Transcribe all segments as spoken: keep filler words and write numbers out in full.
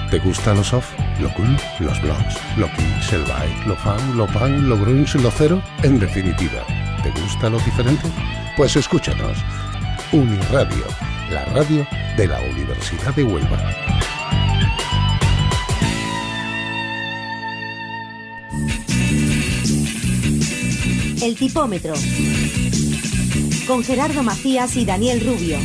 ¿Te gusta lo soft, lo cool, los blogs, lo kiss, el bike, lo fan, lo punk, lo grunge, lo cero? En definitiva, ¿te gusta lo diferente? Pues escúchanos. Uniradio, la radio de la Universidad de Huelva. El tipómetro, con Gerardo Macías y Daniel Rubio.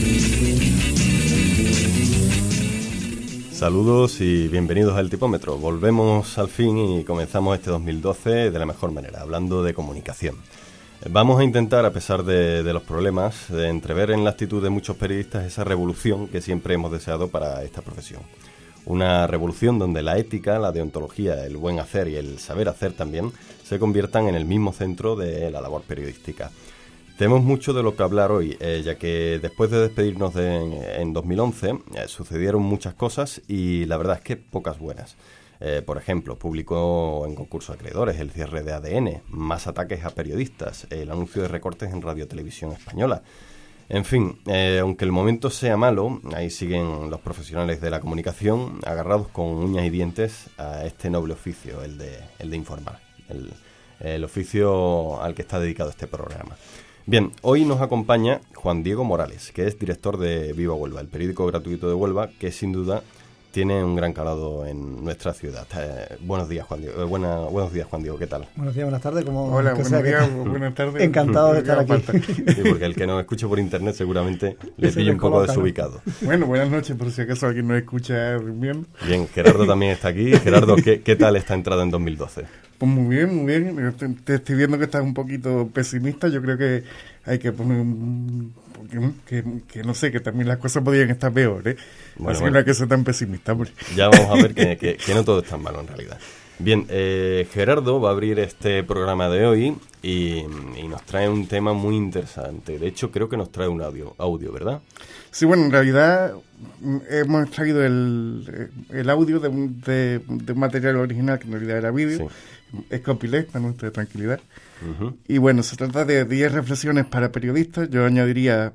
Saludos y bienvenidos al Tipómetro. Volvemos al fin y comenzamos este dos mil doce de la mejor manera, hablando de comunicación. Vamos a intentar, a pesar de, de los problemas, de entrever en la actitud de muchos periodistas esa revolución que siempre hemos deseado para esta profesión. Una revolución donde la ética, la deontología, el buen hacer y el saber hacer también se conviertan en el mismo centro de la labor periodística. Tenemos mucho de lo que hablar hoy, eh, ya que después de despedirnos de, en, en dos mil once eh, sucedieron muchas cosas y la verdad es que pocas buenas. Eh, por ejemplo, publicó en concurso de acreedores el cierre de A D N, más ataques a periodistas, el anuncio de recortes en Radio Televisión Española. En fin, eh, aunque el momento sea malo, ahí siguen los profesionales de la comunicación agarrados con uñas y dientes a este noble oficio, el de, el de informar, el, el oficio al que está dedicado este programa. Bien, hoy nos acompaña Juan Diego Morales, que es director de Viva Huelva, el periódico gratuito de Huelva, que sin duda tiene un gran calado en nuestra ciudad. Eh, buenos días, Juan Diego. Eh, buena, buenos días, Juan Diego. ¿Qué tal? Buenos días, buenas tardes. Como Hola, buenos sea, días, que... buenas tardes. Encantado de estar aquí. Sí, porque el que nos escuche por internet seguramente le pille un poco desubicado. Bueno, buenas noches, por si acaso alguien nos escucha bien. Bien, Gerardo también está aquí. Gerardo, ¿qué, qué tal esta entrada en dos mil doce? Pues muy bien, muy bien. Te, te estoy viendo que estás un poquito pesimista. Yo creo que hay que poner un... Que, que, que no sé, que también las cosas podrían estar peor, ¿eh? Bueno, Así que bueno. no hay que ser tan pesimista, hombre. Ya vamos a ver que, que, que no todo es tan malo en realidad. Bien, eh, Gerardo va a abrir este programa de hoy y, y nos trae un tema muy interesante. De hecho, creo que nos trae un audio, audio, ¿verdad? Sí, bueno, en realidad hemos traído el, el audio de un, de, de un material original que en realidad era vídeo. Sí. Es copyleft, para nuestra tranquilidad. Uh-huh. Y bueno, se trata de diez reflexiones para periodistas. Yo añadiría,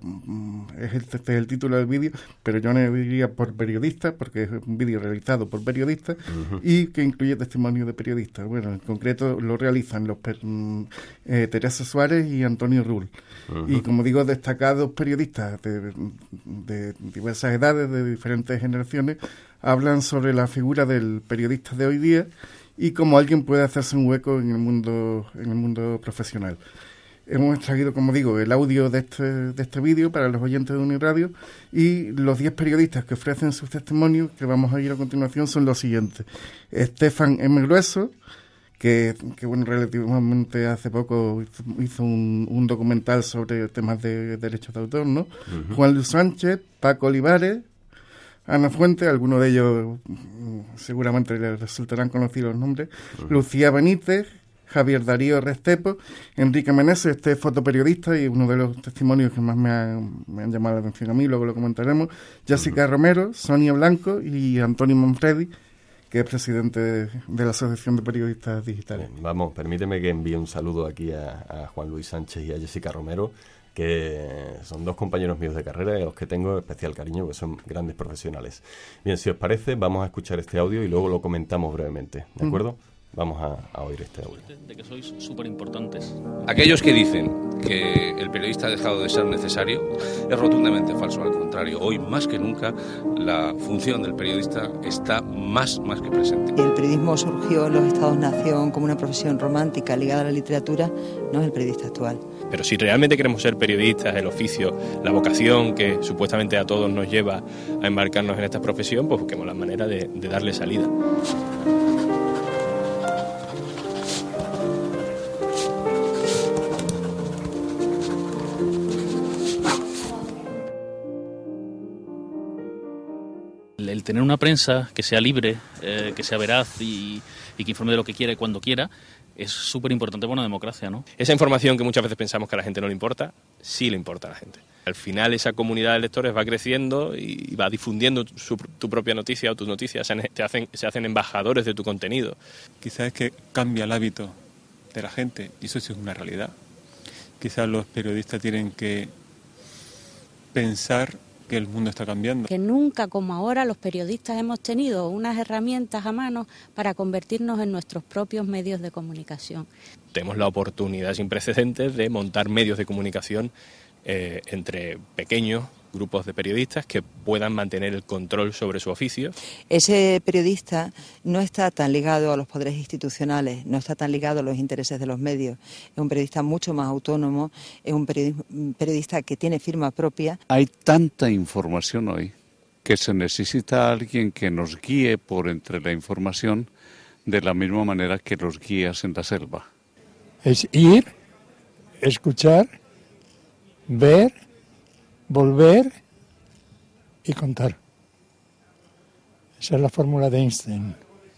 este es el título del vídeo, pero yo añadiría por periodistas, porque es un vídeo realizado por periodistas, uh-huh, y que incluye testimonio de periodistas. Bueno, en concreto lo realizan los eh, Teresa Suárez y Antonio Rull. Uh-huh. Y como digo, destacados periodistas de, de diversas edades, de diferentes generaciones, hablan sobre la figura del periodista de hoy día y cómo alguien puede hacerse un hueco en el mundo en el mundo profesional. Hemos extraído, como digo, el audio de este de este vídeo para los oyentes de Uniradio, y los diez periodistas que ofrecen sus testimonios, que vamos a ir a continuación, son los siguientes. Estefan M. Grueso, que, que bueno, relativamente hace poco hizo, hizo un, un documental sobre temas de derechos de autor, ¿no? Uh-huh. Juan Luis Sánchez, Paco Olivares, Ana Fuente, algunos de ellos seguramente les resultarán conocidos los nombres, uh-huh, Lucía Benítez, Javier Darío Restepo, Enrique Meneses, este fotoperiodista y uno de los testimonios que más me, ha, me han llamado la atención a mí, luego lo comentaremos, Jessica uh-huh. Romero, Sonia Blanco y Antonio Manfredi, que es presidente de, de la Asociación de Periodistas Digitales. Bien, vamos, permíteme que envíe un saludo aquí a, a Juan Luis Sánchez y a Jessica Romero, que son dos compañeros míos de carrera y a los que tengo especial cariño, porque son grandes profesionales. Bien, si os parece, vamos a escuchar este audio y luego lo comentamos brevemente, ¿de acuerdo? Mm. Vamos a, a oír este audio. De que sois súper importantes. Aquellos que dicen que el periodista ha dejado de ser necesario es rotundamente falso. Al contrario, hoy más que nunca la función del periodista está más, más que presente. El periodismo surgió en los Estados-nación como una profesión romántica ligada a la literatura, no es el periodista actual. Pero si realmente queremos ser periodistas, el oficio, la vocación que supuestamente a todos nos lleva a embarcarnos en esta profesión, pues busquemos la manera de, de darle salida. El tener una prensa que sea libre, eh, que sea veraz y, y que informe de lo que quiera y cuando quiera, es súper importante para una democracia, ¿no? Esa información que muchas veces pensamos que a la gente no le importa, sí le importa a la gente. Al final esa comunidad de lectores va creciendo y va difundiendo su, tu propia noticia o tus noticias, se, te hacen, se hacen embajadores de tu contenido. Quizás es que cambia el hábito de la gente y eso sí es una realidad. Quizás los periodistas tienen que pensar que el mundo está cambiando. Que nunca como ahora los periodistas hemos tenido unas herramientas a mano para convertirnos en nuestros propios medios de comunicación. Tenemos la oportunidad sin precedentes de montar medios de comunicación eh, entre pequeños grupos de periodistas que puedan mantener el control sobre su oficio. Ese periodista no está tan ligado a los poderes institucionales, no está tan ligado a los intereses de los medios. Es un periodista mucho más autónomo, es un periodista que tiene firma propia. Hay tanta información hoy que se necesita alguien que nos guíe por entre la información de la misma manera que los guías en la selva. Es ir, escuchar, ver, volver y contar. Esa es la fórmula de Einstein.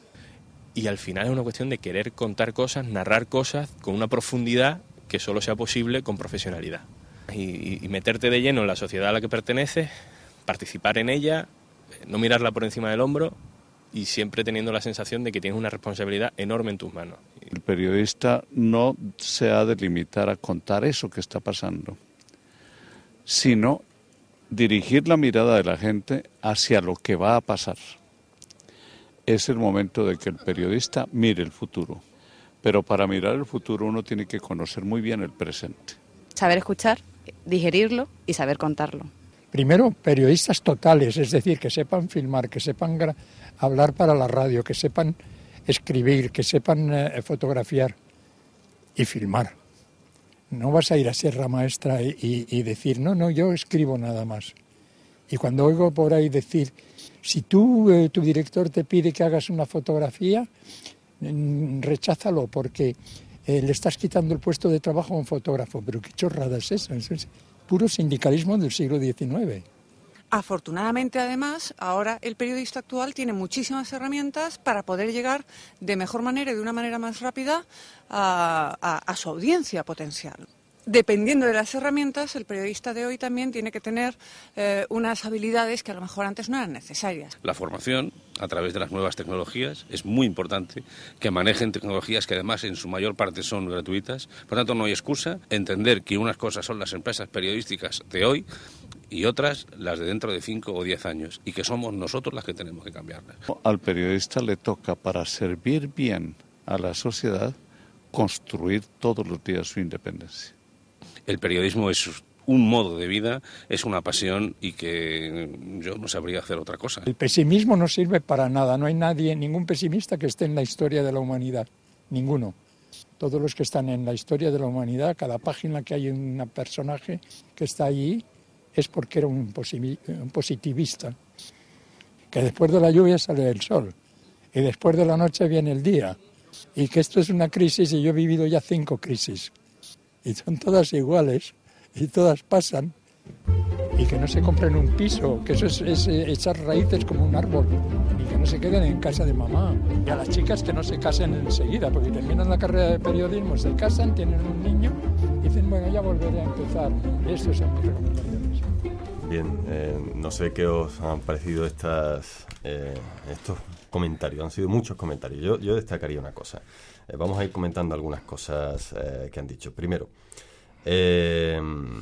Y al final es una cuestión de querer contar cosas, narrar cosas con una profundidad que solo sea posible con profesionalidad. Y, y meterte de lleno en la sociedad a la que perteneces, participar en ella, no mirarla por encima del hombro y siempre teniendo la sensación de que tienes una responsabilidad enorme en tus manos. El periodista no se ha de limitar a contar eso que está pasando, sino dirigir la mirada de la gente hacia lo que va a pasar. Es el momento de que el periodista mire el futuro, pero para mirar el futuro uno tiene que conocer muy bien el presente. Saber escuchar, digerirlo y saber contarlo. Primero, periodistas totales, es decir, que sepan filmar, que sepan gra- hablar para la radio, que sepan escribir, que sepan eh, fotografiar y filmar. No vas a ir a Sierra Maestra y, y, y decir, no, no, yo escribo nada más. Y cuando oigo por ahí decir, si tú, eh, tu director te pide que hagas una fotografía, mm, recházalo porque eh, le estás quitando el puesto de trabajo a un fotógrafo. Pero qué chorrada es esa, es puro sindicalismo del siglo diecinueve. Afortunadamente, además, ahora el periodista actual tiene muchísimas herramientas para poder llegar de mejor manera y de una manera más rápida a, a, a su audiencia potencial. Dependiendo de las herramientas, el periodista de hoy también tiene que tener eh, unas habilidades que a lo mejor antes no eran necesarias. La formación a través de las nuevas tecnologías es muy importante, que manejen tecnologías que además en su mayor parte son gratuitas. Por tanto, no hay excusa. Entender que unas cosas son las empresas periodísticas de hoy y otras las de dentro de cinco o diez años, y que somos nosotros las que tenemos que cambiarlas. Al periodista le toca, para servir bien a la sociedad, construir todos los días su independencia. El periodismo es un modo de vida, es una pasión y que yo no sabría hacer otra cosa. El pesimismo no sirve para nada, no hay nadie, ningún pesimista que esté en la historia de la humanidad, ninguno. Todos los que están en la historia de la humanidad, cada página que hay un personaje que está allí, es porque era un positivista, que después de la lluvia sale el sol y después de la noche viene el día, y que esto es una crisis y yo he vivido ya cinco crisis y son todas iguales y todas pasan, y que no se compren un piso, que eso es, es echar raíces como un árbol, y que no se queden en casa de mamá, y a las chicas que no se casen enseguida, porque terminan la carrera de periodismo, se casan, tienen un niño y dicen, bueno, ya volveré a empezar. Estas son mis recomendaciones. Bien, eh, no sé qué os han parecido estas eh, estos comentarios, han sido muchos comentarios. Yo, yo destacaría una cosa. Eh, vamos a ir comentando algunas cosas eh, que han dicho. Primero, eh,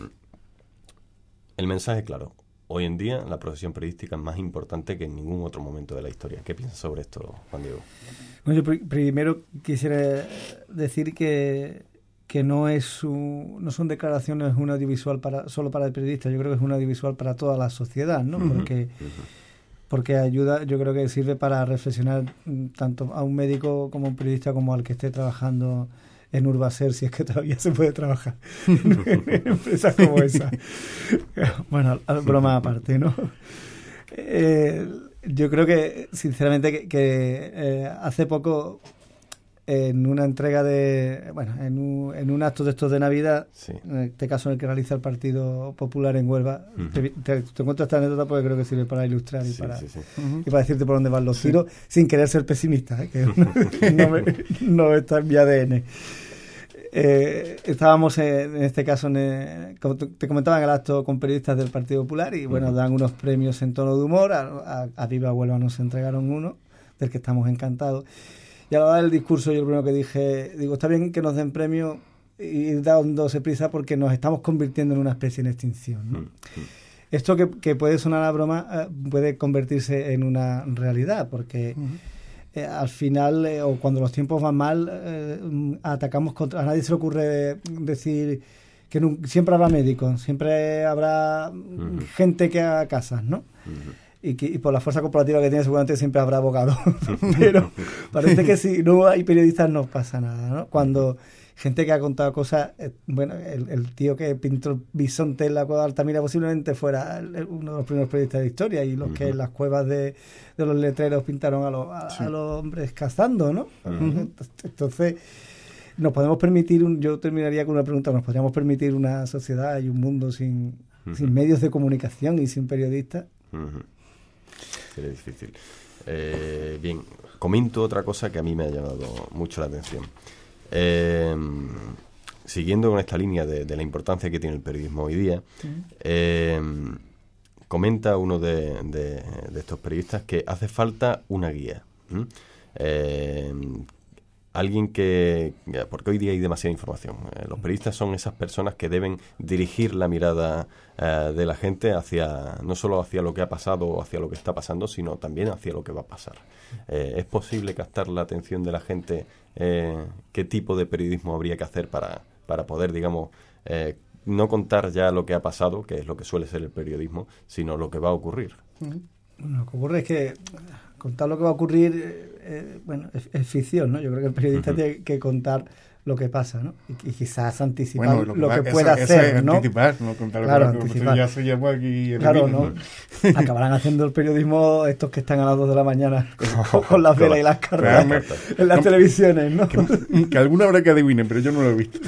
el mensaje claro. Hoy en día la profesión periodística es más importante que en ningún otro momento de la historia. ¿Qué piensas sobre esto, Juan Diego? Bueno, yo pr- primero quisiera decir que que no es un, no son declaraciones un audiovisual para solo para el periodista, yo creo que es un audiovisual para toda la sociedad, ¿no? Uh-huh, porque uh-huh. porque ayuda, yo creo que sirve para reflexionar tanto a un médico como a un periodista como al que esté trabajando en Urbaser, si es que todavía se puede trabajar en empresas como esa. Bueno, broma aparte, ¿no? Eh, yo creo que, sinceramente, que, que eh, hace poco, en una entrega de, bueno, en un, en un acto de estos de Navidad, sí. En este caso en el que realiza el Partido Popular en Huelva, uh-huh. te, te, te cuento esta anécdota porque creo que sirve para ilustrar y, sí, para, sí, sí. Uh-huh. y para decirte por dónde van los tiros, sí. sin querer ser pesimista, ¿eh? Que no, me, no está en mi A D N. Eh, estábamos en, en este caso, en el, como te comentaba, en el acto con periodistas del Partido Popular y bueno, uh-huh. dan unos premios en tono de humor. A, a, a Viva Huelva nos entregaron uno, del que estamos encantados. Y a la hora del discurso yo lo primero que dije, digo, está bien que nos den premio y dándose prisa porque nos estamos convirtiendo en una especie en extinción, ¿no? Uh-huh. esto que, que puede sonar a broma eh, puede convertirse en una realidad, porque uh-huh. eh, al final, eh, o cuando los tiempos van mal, eh, atacamos contra... A nadie se le ocurre decir que no, siempre habrá médicos, siempre habrá uh-huh. gente que haga casas, ¿no? Uh-huh. Y, que, y por la fuerza corporativa que tiene seguramente siempre habrá abogados. Pero parece que si no hay periodistas no pasa nada, ¿no? Cuando gente que ha contado cosas, eh, bueno, el, el tío que pintó el bisonte en la cueva de Altamira posiblemente fuera el, el, uno de los primeros periodistas de historia, y los uh-huh. que en las cuevas de, de los letreros pintaron a, los a, sí. a los hombres cazando, ¿no? Uh-huh. Entonces, nos podemos permitir, un, yo terminaría con una pregunta, ¿nos podríamos permitir una sociedad y un mundo sin, uh-huh. sin medios de comunicación y sin periodistas? Uh-huh. Sería difícil. Eh, bien, comento otra cosa que a mí me ha llamado mucho la atención. Eh, siguiendo con esta línea de, de la importancia que tiene el periodismo hoy día, uh-huh. eh, comenta uno de, de, de estos periodistas que hace falta una guía. ¿Mm? Eh, alguien que... Porque hoy día hay demasiada información. Eh, los periodistas son esas personas que deben dirigir la mirada eh, de la gente hacia, no solo hacia lo que ha pasado o hacia lo que está pasando, sino también hacia lo que va a pasar. Eh, ¿Es posible captar la atención de la gente? Eh, ¿Qué tipo de periodismo habría que hacer para, para poder, digamos, eh, no contar ya lo que ha pasado, que es lo que suele ser el periodismo, sino lo que va a ocurrir? Bueno, lo que ocurre es que contar lo que va a ocurrir, eh, bueno, es, es ficción, ¿no? Yo creo que el periodista uh-huh. tiene que contar lo que pasa, ¿no? Y, y quizás anticipar bueno, lo que, lo que va, pueda eso, hacer, eso es ¿no? Anticipar, no contar claro, lo que anticipar. Ya soy aquí en claro, ¿no? Acabarán haciendo el periodismo estos que están a las dos de la mañana con, con las velas y las cartas en las no, televisiones, ¿no? Que, que alguna habrá que adivinen, pero yo no lo he visto.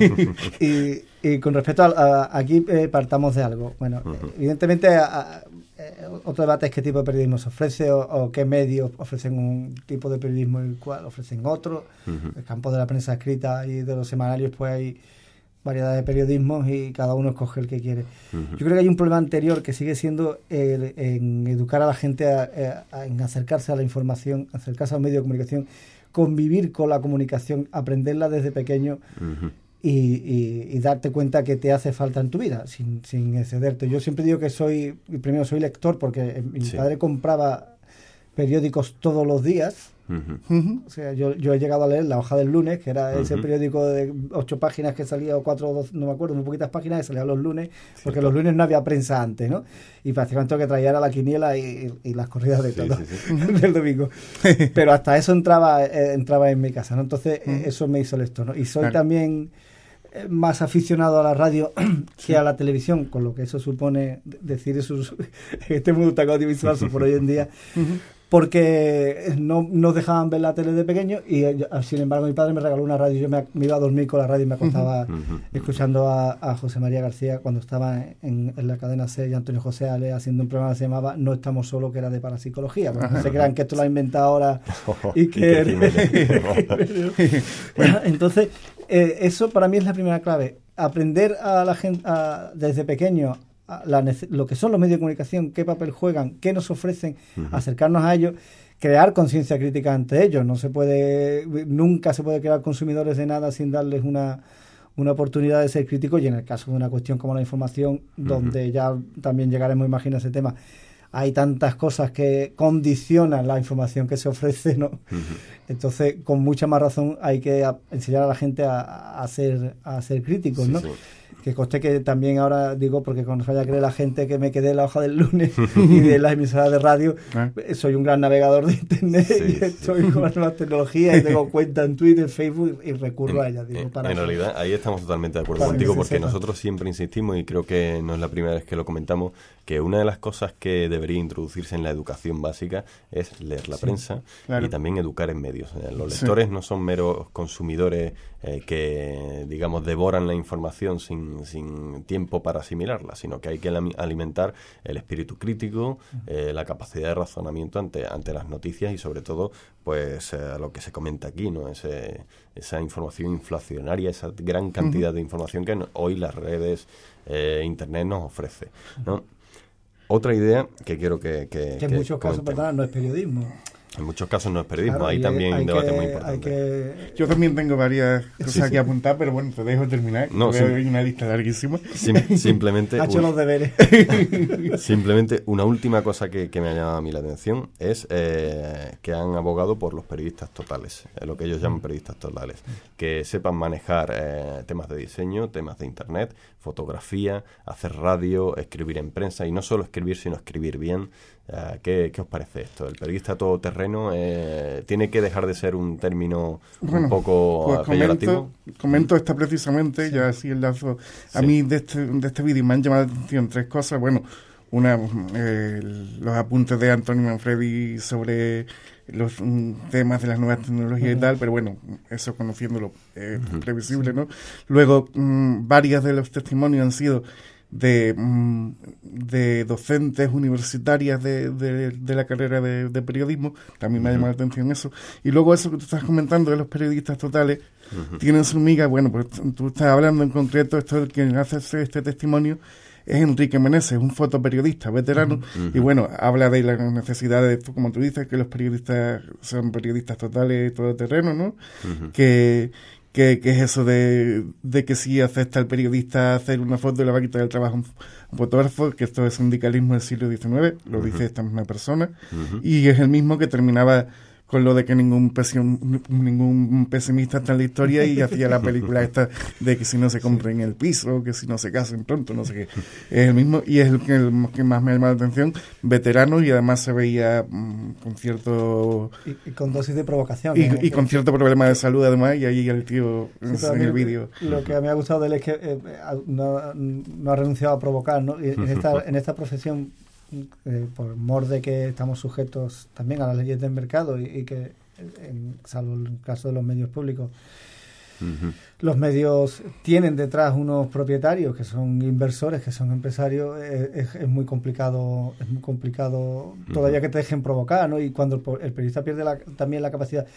y, y con respecto a, a aquí eh, partamos de algo. Bueno, uh-huh. evidentemente a, a, eh, otro debate es qué tipo de periodismo se ofrece o, o qué medios ofrecen un tipo de periodismo y cuál ofrecen otro. Uh-huh. El campo de la prensa escrita y de los semanarios, pues hay variedad de periodismos y cada uno escoge el que quiere. Uh-huh. Yo creo que hay un problema anterior que sigue siendo el, en educar a la gente a, a, en acercarse a la información, acercarse a los medios de comunicación, convivir con la comunicación, aprenderla desde pequeño. Uh-huh. Y, y, y darte cuenta que te hace falta en tu vida, sin, sin excederte. Yo siempre digo que soy, primero soy lector, porque mi sí. padre compraba periódicos todos los días. Uh-huh. Uh-huh. O sea, yo, yo he llegado a leer La Hoja del Lunes, que era uh-huh. ese periódico de ocho páginas que salía, o cuatro, dos, no me acuerdo, muy poquitas páginas que salía los lunes, sí, porque claro. los lunes no había prensa antes, ¿no? Y prácticamente lo que traía era la quiniela y, y, y las corridas de sí, todo sí, sí. del domingo. Pero hasta eso entraba eh, entraba en mi casa, ¿no? Entonces, uh-huh. eh, eso me hizo lector, ¿no? Y soy claro. también más aficionado a la radio que sí. a la televisión, con lo que eso supone decir eso, este mundo tan audiovisual por hoy en día, uh-huh. porque no nos dejaban ver la tele de pequeño y sin embargo mi padre me regaló una radio. Yo me, me iba a dormir con la radio y me acostaba uh-huh. escuchando a, a José María García cuando estaba en, en la cadena C y Antonio José Ale haciendo un programa que se llamaba No estamos solos, que era de parapsicología. Bueno, no se crean que esto lo ha inventado ahora y que... Entonces, eh, eso para mí es la primera clave. Aprender a la gente a, desde pequeño La, lo que son los medios de comunicación, qué papel juegan, qué nos ofrecen, uh-huh. acercarnos a ellos, crear conciencia crítica ante ellos. No se puede, nunca se puede crear consumidores de nada sin darles una, una oportunidad de ser críticos, y en el caso de una cuestión como la información, uh-huh. donde ya también llegaremos, imagino, a ese tema, hay tantas cosas que condicionan la información que se ofrece, ¿no? Uh-huh. Entonces, con mucha más razón hay que a, enseñar a la gente a, a ser a ser críticos, sí, ¿no? Sí. Que conste que también ahora digo, porque cuando vaya a creer la gente que me quedé en La Hoja del Lunes y de las emisoras de radio, ¿Eh? soy un gran navegador de internet, sí, y estoy sí. con las nuevas tecnologías y tengo cuenta en Twitter, Facebook y recurro en, a ellas. Digo, en, para en realidad, ahí estamos totalmente de acuerdo contigo, porque sepa. Nosotros siempre insistimos, y creo que no es la primera vez que lo comentamos, que una de las cosas que debería introducirse en la educación básica es leer la sí, prensa claro. y también educar en medios. Los lectores sí. no son meros consumidores eh, que, digamos, devoran la información sin, sin tiempo para asimilarla, sino que hay que alimentar el espíritu crítico, eh, la capacidad de razonamiento ante, ante las noticias y, sobre todo, pues eh, lo que se comenta aquí, ¿no? Ese, esa información inflacionaria, esa gran cantidad uh-huh. de información que no, hoy las redes, eh, Internet nos ofrece, ¿no? Otra idea que quiero que... Que, que en que muchos casos, perdón, no es periodismo. En muchos casos no es periodismo, Claro, ahí y también hay un hay debate que- muy hay importante. que- Yo también tengo varias cosas Sí, sí. que apuntar, pero bueno, te dejo terminar. No, Veo sí. hay una lista larguísima. Sim- simplemente, Ha hecho un- los deberes. simplemente una última cosa que, que me ha llamado a mí la atención es eh, que han abogado por los periodistas totales, eh, lo que ellos llaman periodistas totales, que sepan manejar eh, temas de diseño, temas de internet, fotografía, hacer radio, escribir en prensa, y no solo escribir, sino escribir bien. Uh, ¿qué, ¿Qué os parece esto? ¿El periodista todoterreno eh, tiene que dejar de ser un término Bueno, un poco pues uh, peyorativo? comento, comento esta precisamente, ya así enlazo. A Sí. mí de este, de este vídeo me han llamado la atención tres cosas. Bueno, una, eh, los apuntes de Antonio Manfredi sobre los mm, temas de las nuevas tecnologías Ujú. y tal, pero bueno, eso conociéndolo es Ujú. previsible, ¿no? Luego, mm, varias de los testimonios han sido de, mm, de docentes universitarias de, de, de la carrera de, de periodismo. También me ha llamado la atención eso. Y luego eso que tú estás comentando de los periodistas totales, Ujú. tienen su miga. Bueno, pues tú estás hablando en concreto, esto el quien hace este testimonio es Enrique Meneses, un fotoperiodista veterano, Ujú. y bueno, habla de la necesidad de, como tú dices, que los periodistas son periodistas totales todoterreno, ¿no? Ujú. que Que, que es eso de, de que si acepta el periodista hacer una foto y le va a quitar el trabajo a un fotógrafo, que esto es sindicalismo del siglo diecinueve, lo Ujú. dice esta misma persona, Ujú. y es el mismo que terminaba con lo de que ningún pesim- ningún pesimista está en la historia, y hacía la película esta de que si no se compren el piso, que si no se casen pronto, no sé qué. Es el mismo, y es el que, el que más me ha llamado la atención, veterano, y además se veía mm, con cierto... Y, y con dosis de provocación. Y, ¿eh? y con cierto problema de salud además, y ahí el tío Sí, en, pero a en mí el vídeo. Lo que a mí me ha gustado de él es que eh, no, no ha renunciado a provocar, ¿no? Y en esta, en esta profesión, eh, por mor de que estamos sujetos también a las leyes del mercado, y, y que, en, salvo el caso de los medios públicos, Ujú. los medios tienen detrás unos propietarios que son inversores, que son empresarios. eh, es, es muy complicado, es muy complicado todavía que te dejen provocar, ¿no? Y cuando el, po- el periodista pierde la, también la capacidad,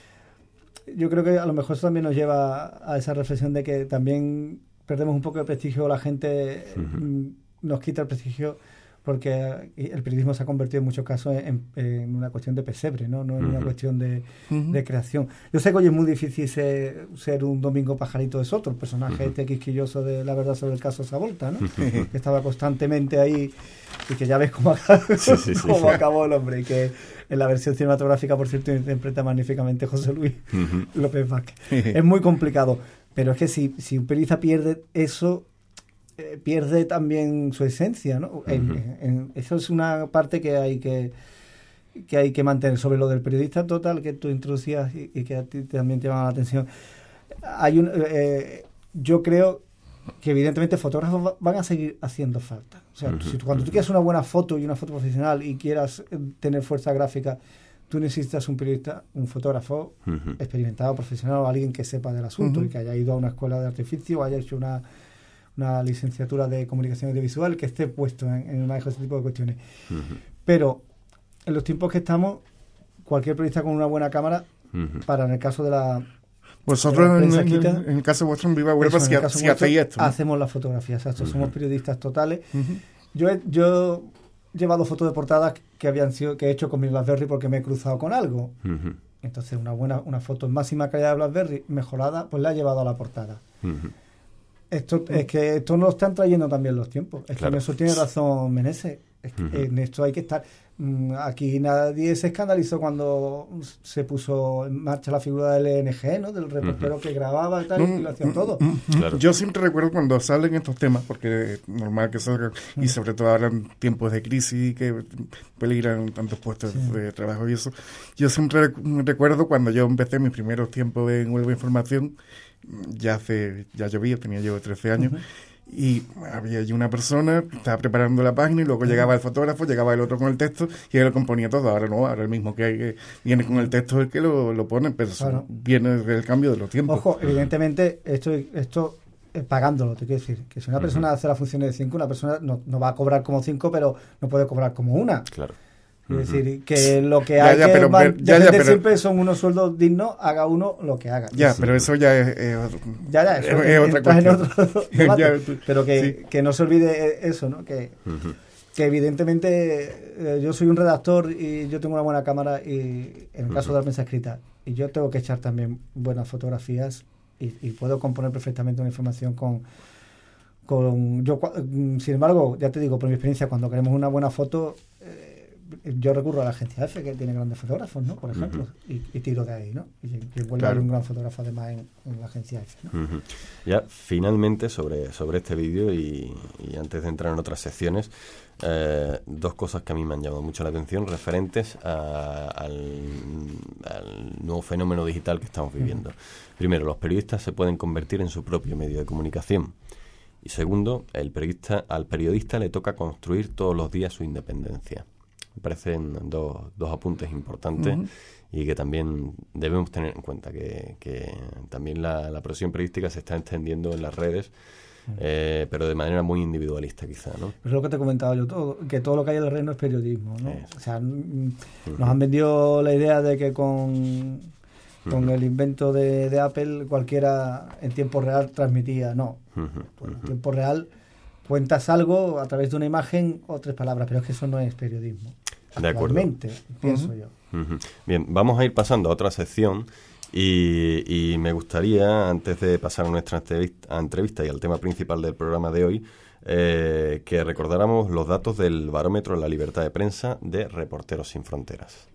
yo creo que a lo mejor eso también nos lleva a esa reflexión de que también perdemos un poco de prestigio, la gente Ujú. mm, nos quita el prestigio, porque el periodismo se ha convertido en muchos casos en, en una cuestión de pesebre, no, no en una Ujú. cuestión de, Ujú. de creación. Yo sé que hoy es muy difícil ser, ser un Domingo Pajarito de Soto, el personaje Ujú. este quisquilloso de La Verdad sobre el caso Savolta, ¿no? Que estaba constantemente ahí, y que ya ves cómo, acabó, Sí, sí, sí. cómo acabó el hombre, y que en la versión cinematográfica, por cierto, interpreta magníficamente José Luis Ujú. López Vázquez. Es muy complicado, pero es que si, si un periodista pierde eso, eh, pierde también su esencia, ¿no? En- Ujú. en- eso es una parte que hay que que hay que mantener. Sobre lo del periodista total que tú introducías y, y que a ti también te llama la atención, hay un eh, yo creo que evidentemente fotógrafos va- van a seguir haciendo falta. O sea, Ujú, si tú- cuando tú quieras una buena foto y una foto profesional y quieras eh, tener fuerza gráfica, tú necesitas un periodista, un fotógrafo Ujú. experimentado, profesional, o alguien que sepa del asunto, Ujú. y que haya ido a una escuela de artificio, o haya hecho una, una licenciatura de comunicación audiovisual, que esté puesto en, en el manejo de este tipo de cuestiones. Ujú. Pero en los tiempos que estamos, cualquier periodista con una buena cámara, Ujú. para en el caso de la, Vosotros, de la en, prensa en- quita, en el caso vuestro, en Viva Huelva, eso, en si, el ha- caso si nuestro, hacéis esto, ¿no? hacemos las fotografías, exacto, somos Ujú. periodistas totales. Ujú. Yo he, yo he llevado fotos de portadas que habían sido que he hecho con mi BlackBerry porque me he cruzado con algo. Ujú. Entonces una buena una foto en máxima calidad de BlackBerry mejorada, pues la he llevado a la portada. Ujú. Esto es que esto nos lo están trayendo también los tiempos. Es Claro. que en eso tiene razón Meneses. Es que Ujú. en esto hay que estar. Mm, Aquí nadie se escandalizó cuando se puso en marcha la figura del E N G, ¿no? Del reportero que grababa y tal, y lo hacía todo. Claro. Yo siempre recuerdo cuando salen estos temas, porque es normal que salgan, y sobre todo ahora en tiempos de crisis que peligran tantos puestos Sí. de trabajo y eso. Yo siempre rec- recuerdo cuando yo empecé mis primeros tiempos en Huelva Información, ya hace, ya llovía, tenía yo trece años, Ujú. y había allí una persona que estaba preparando la página, y luego llegaba el fotógrafo, llegaba el otro con el texto, y él lo componía todo. Ahora no, ahora el mismo que hay que viene con el texto es el que lo, lo pone, pero eso Claro. viene del cambio de los tiempos. Ojo, evidentemente, esto, esto eh, pagándolo, te quiero decir. Que si una persona hace las funciones de cinco, una persona no, no va a cobrar como cinco, pero no puede cobrar como una. Claro. Es Ujú. decir, que lo que Ya, hay ya, que pero- man- pero- ya, ya, defender pero- siempre son unos sueldos dignos, haga uno lo que haga. Ya, Sí. pero eso ya es, es otro- Ya, ya, eso es, es otra entras en cuestión. otro debate, Ya, tú- pero que, sí. que no se olvide eso, ¿no? Que, Ujú. que evidentemente eh, yo soy un redactor y yo tengo una buena cámara y en el caso de la prensa escrita, y yo tengo que echar también buenas fotografías y, y puedo componer perfectamente una información con... con yo sin embargo, ya te digo, por mi experiencia, cuando queremos una buena foto, eh, yo recurro a la agencia F, que tiene grandes fotógrafos, ¿no? Por ejemplo, uh-huh. y, y tiro de ahí, ¿no? Y, y vuelvo claro. a un gran fotógrafo además en, en la agencia F, ¿no? Uh-huh. Ya, finalmente, sobre, sobre este vídeo y, y antes de entrar en otras secciones, eh, dos cosas que a mí me han llamado mucho la atención referentes a, al, al nuevo fenómeno digital que estamos viviendo. Uh-huh. Primero, los periodistas se pueden convertir en su propio medio de comunicación. Y segundo, el periodista, al periodista le toca construir todos los días su independencia. Me parecen dos, dos apuntes importantes uh-huh. y que también debemos tener en cuenta que, que también la, la profesión periodística se está extendiendo en las redes, uh-huh. eh, pero de manera muy individualista quizá, ¿no? Es lo que te he comentado yo, todo, que todo lo que hay en la red no es periodismo, ¿no? Eso. O sea, uh-huh. nos han vendido la idea de que con, con uh-huh. el invento de, de Apple cualquiera en tiempo real transmitía, no. Uh-huh. En tiempo real cuentas algo a través de una imagen o tres palabras, pero es que eso no es periodismo. De acuerdo. Pienso uh-huh. yo. Uh-huh. Bien, vamos a ir pasando a otra sección y, y me gustaría, antes de pasar a nuestra entrevista, a entrevista y al tema principal del programa de hoy, eh, que recordáramos los datos del barómetro de la libertad de prensa de Reporteros Sin Fronteras.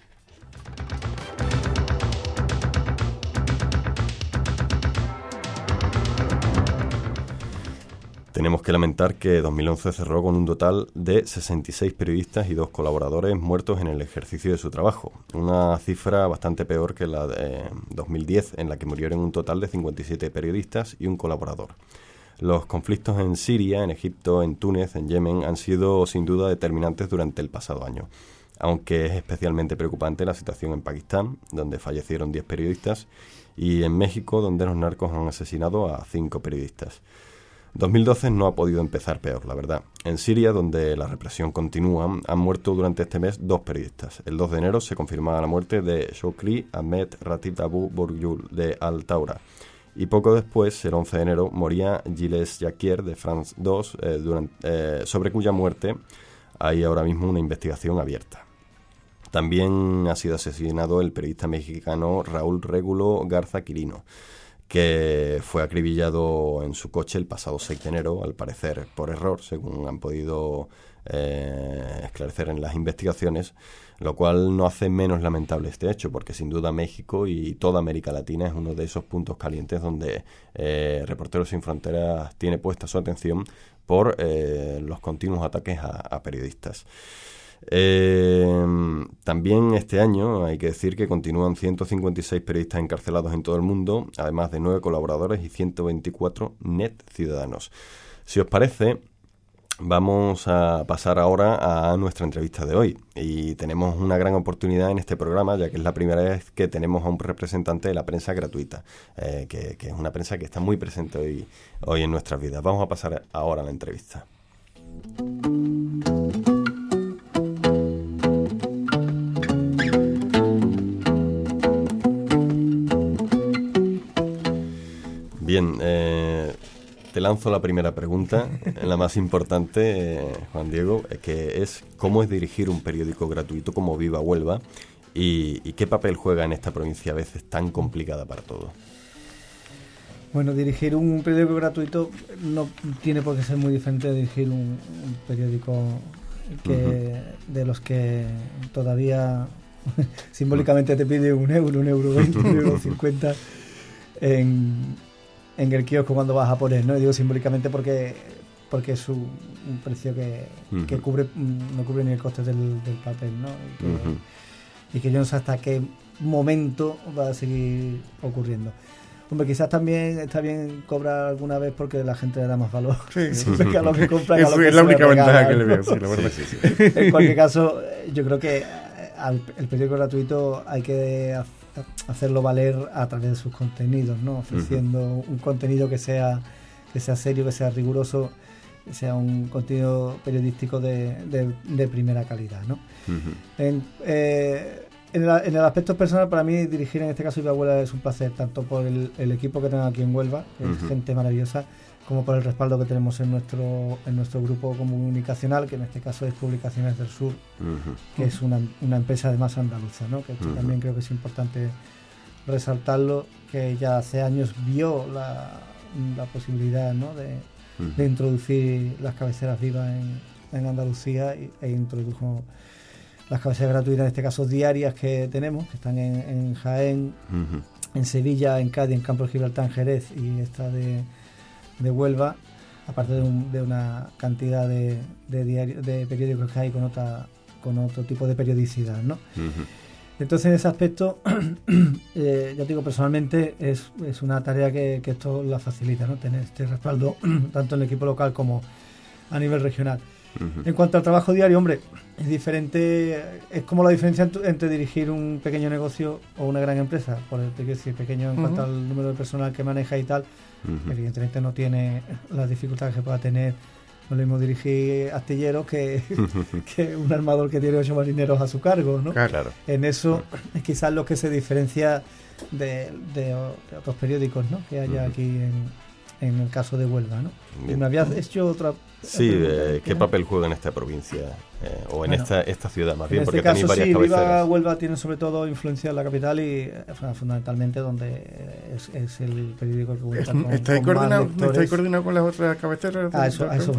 Tenemos que lamentar que dos mil once cerró con un total de sesenta y seis periodistas y dos colaboradores muertos en el ejercicio de su trabajo. Una cifra bastante peor que la de dos mil diez, en la que murieron un total de cincuenta y siete periodistas y un colaborador. Los conflictos en Siria, en Egipto, en Túnez, en Yemen han sido sin duda determinantes durante el pasado año. Aunque es especialmente preocupante la situación en Pakistán, donde fallecieron diez periodistas, y en México, donde los narcos han asesinado a cinco periodistas. dos mil doce no ha podido empezar peor, la verdad. En Siria, donde la represión continúa, han muerto durante este mes dos periodistas. El dos de enero se confirmaba la muerte de Shokri Ahmed Ratib Abu Burjul de Al-Taura. Y poco después, el once de enero, moría Gilles Jacquier de France dos, eh, durante, eh, sobre cuya muerte hay ahora mismo una investigación abierta. También ha sido asesinado el periodista mexicano Raúl Régulo Garza Quirino, que fue acribillado en su coche el pasado seis de enero, al parecer por error, según han podido eh, esclarecer en las investigaciones, lo cual no hace menos lamentable este hecho, porque sin duda México y toda América Latina es uno de esos puntos calientes donde eh, Reporteros Sin Fronteras tiene puesta su atención por eh, los continuos ataques a, a periodistas. Eh, también este año hay que decir que continúan ciento cincuenta y seis periodistas encarcelados en todo el mundo, además de nueve colaboradores y ciento veinticuatro net ciudadanos. Si os parece, vamos a pasar ahora a nuestra entrevista de hoy, y tenemos una gran oportunidad en este programa, ya que es la primera vez que tenemos a un representante de la prensa gratuita, eh, que, que es una prensa que está muy presente hoy, hoy en nuestras vidas. Vamos a pasar ahora a la entrevista. Bien, eh, te lanzo la primera pregunta, la más importante, eh, Juan Diego, que es ¿cómo es dirigir un periódico gratuito como Viva Huelva y, y qué papel juega en esta provincia a veces tan complicada para todos? Bueno, dirigir un periódico gratuito no tiene por qué ser muy diferente de dirigir un, un periódico que uh-huh. de los que todavía simbólicamente te pide un euro, un euro veinte, un euro cincuenta en... en el kiosco cuando vas a poner, ¿no? Y digo simbólicamente porque porque es un, un precio que, uh-huh. que cubre no cubre ni el coste del, del papel, ¿no? Y que, uh-huh. y que yo no sé hasta qué momento va a seguir ocurriendo. Hombre, quizás también está bien cobrar alguna vez porque la gente le da más valor. Sí, sí, sí. A lo que compra, a lo que es la única regala, ventaja que ¿no? le veo, sí, la verdad. Sí, sí, sí. En cualquier caso, yo creo que al, el periódico gratuito hay que hacerlo valer a través de sus contenidos, ¿no? Ofreciendo uh-huh. un contenido que sea que sea serio, que sea riguroso, que sea un contenido periodístico de, de, de primera calidad, ¿no? Uh-huh. En, eh, en, el, en el aspecto personal, para mí dirigir en este caso Viva Huelva es un placer, tanto por el, el equipo que tengo aquí en Huelva, que uh-huh. es gente maravillosa, como por el respaldo que tenemos en nuestro en nuestro grupo comunicacional, que en este caso es Publicaciones del Sur, uh-huh. que es una, una empresa además andaluza, ¿no? Que esto uh-huh. también creo que es importante resaltarlo, que ya hace años vio la, la posibilidad, ¿no? de, uh-huh. de introducir las cabeceras vivas en, en Andalucía y, e introdujo las cabeceras gratuitas, en este caso diarias, que tenemos, que están en, en Jaén, uh-huh. en Sevilla, en Cádiz, en Campo de Gibraltar, en Jerez, y esta de de Huelva, aparte de, un, de una cantidad de, de, diario, de periódicos que hay con otra con otro tipo de periodicidad, ¿no? Uh-huh. Entonces, en ese aspecto, eh, ya te digo, personalmente es, es una tarea que, que esto la facilita, ¿no? Tener este respaldo tanto en el equipo local como a nivel regional. Uh-huh. En cuanto al trabajo diario, hombre, es diferente, es como la diferencia entre, entre dirigir un pequeño negocio o una gran empresa, por el decir pequeño en uh-huh. cuanto al número de personal que maneja y tal. Uh-huh. Evidentemente no tiene las dificultades que pueda tener, no lo mismo dirigir astilleros que, que un armador que tiene ocho marineros a su cargo, ¿no? Claro. En eso es quizás lo que se diferencia de, de, de otros periódicos, ¿no? Que haya uh-huh. aquí en, en el caso de Huelva, ¿no? Y me habías hecho otra... Sí, eh, ¿qué papel juega en esta provincia eh, o en bueno, esta esta ciudad más bien? En Porque este caso, tenéis varias sí, cabeceras. Viva Huelva tiene sobre todo influencia en la capital y eh, fundamentalmente donde es, es el periódico que cuenta con, ¿Estáis con coordinado, más lectores. ¿Estáis coordinado con las otras cabeceras? Ah, eso, eso.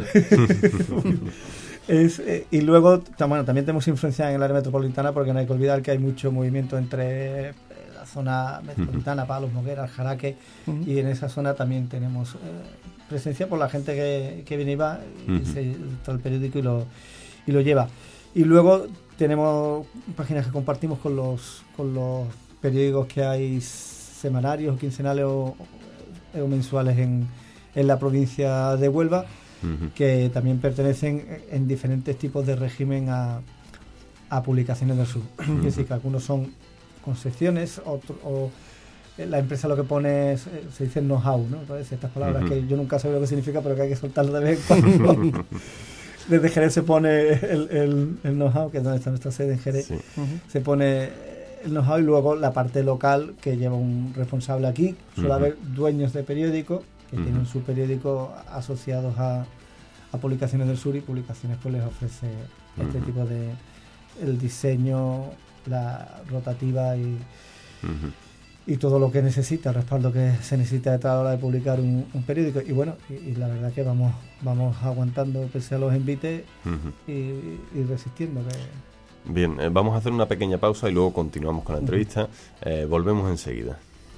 es, eh, y luego bueno, también tenemos influencia en el área metropolitana, porque no hay que olvidar que hay mucho movimiento entre la zona metropolitana, uh-huh. Palos, Noguera, Aljaraque, uh-huh. y en esa zona también tenemos... Eh, presencia por la gente que, que viene y va y uh-huh. se trae el periódico y lo, y lo lleva. Y luego tenemos páginas que compartimos con los con los periódicos que hay semanarios, quincenales o, o mensuales en, en la provincia de Huelva, uh-huh. que también pertenecen en diferentes tipos de régimen a, a Publicaciones del Sur. Uh-huh. Es decir, que algunos son con secciones, otros... La empresa lo que pone es, se dice know-how, ¿no? Entonces, estas palabras uh-huh. que yo nunca sé lo que significa, pero que hay que soltarlo de vez en cuando. Desde Jerez se pone el, el, el know-how, que es donde está nuestra sede en Jerez. Sí. Uh-huh. Se pone el know-how y luego la parte local, que lleva un responsable aquí. Suele uh-huh. haber dueños de periódicos que uh-huh. tienen su periódico asociados a, a Publicaciones del Sur, y Publicaciones pues les ofrece uh-huh. este tipo de... el diseño, la rotativa y... Uh-huh. y todo lo que necesita, el respaldo que se necesita detrás a la hora de publicar un, un periódico. Y bueno, y, y la verdad que vamos vamos aguantando pese a los envites uh-huh. y, y resistiendo. Que... Bien, eh, vamos a hacer una pequeña pausa y luego continuamos con la entrevista. Uh-huh. Eh, volvemos enseguida.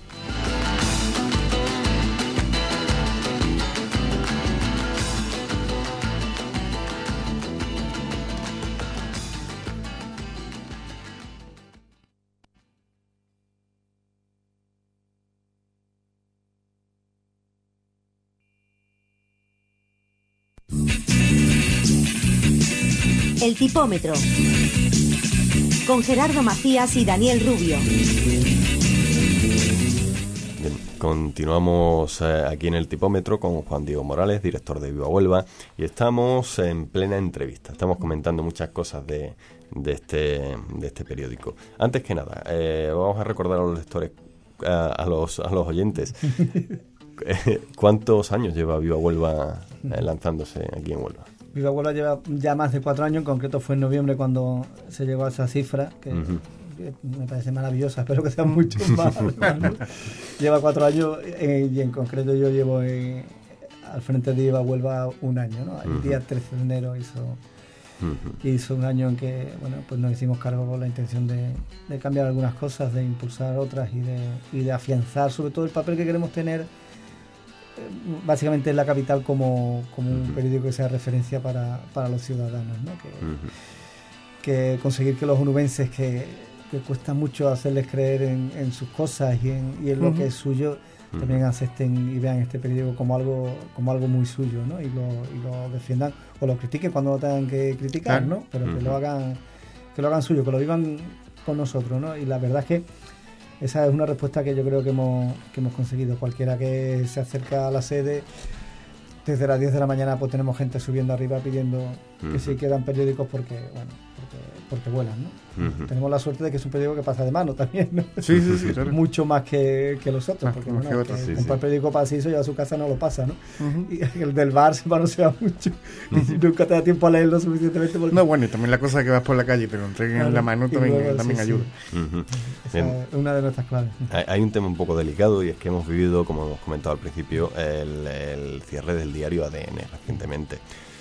El tipómetro, con Gerardo Macías y Daniel Rubio. Bien, continuamos eh, aquí en el tipómetro con Juan Diego Morales, director de Viva Huelva, y estamos en plena entrevista. Estamos comentando muchas cosas de, de, este, de este periódico. Antes que nada, eh, vamos a recordar a los lectores, a, a, los, a los oyentes, ¿cuántos años lleva Viva Huelva eh, lanzándose aquí en Huelva? Viva Huelva lleva ya más de cuatro años, en concreto fue en noviembre cuando se llegó a esa cifra, que, uh-huh. que me parece maravillosa, espero que sean muchos más. ¿no? Lleva cuatro años eh, y en concreto yo llevo eh, al frente de Viva Huelva un año, ¿no? El uh-huh. día trece de enero hizo, uh-huh. hizo un año en que bueno, pues nos hicimos cargo con la intención de, de cambiar algunas cosas, de impulsar otras y de, y de afianzar sobre todo el papel que queremos tener básicamente en la capital como, como uh-huh. un periódico que sea referencia para, para los ciudadanos, ¿no? Que, uh-huh. que conseguir que los onubenses que, que cuesta mucho hacerles creer en, en sus cosas y en, y en lo uh-huh. que es suyo, uh-huh. también acepten y vean este periódico como algo como algo muy suyo, ¿no? Y lo, y lo defiendan o lo critiquen cuando lo tengan que criticar, ¿no? Pero uh-huh. que lo hagan que lo hagan suyo, que lo vivan con nosotros, ¿no? Y la verdad es que esa es una respuesta que yo creo que hemos, que hemos conseguido. Cualquiera que se acerca a la sede, desde las diez de la mañana pues tenemos gente subiendo arriba pidiendo uh-huh. que se quedan periódicos porque, bueno, porque, porque vuelan, ¿no? Uh-huh. Tenemos la suerte de que es un periódico que pasa de mano también, ¿no? Sí, sí, sí, claro. Mucho más que, que los otros, Más, porque más bueno, que otros, que sí, comprar sí. periódico para sí, eso ya a su casa no lo pasa, ¿no? Uh-huh. Y el del bar se manosea mucho y Uh-huh. nunca te da tiempo a leerlo suficientemente. Porque... No, bueno, y también la cosa que vas por la calle y te lo entreguen Claro, en la mano y también, luego, también sí, ayuda. sí. Uh-huh. Esa es una de nuestras claves. Hay, hay un tema un poco delicado y es que hemos vivido, como hemos comentado al principio, el, el cierre del diario A D N recientemente.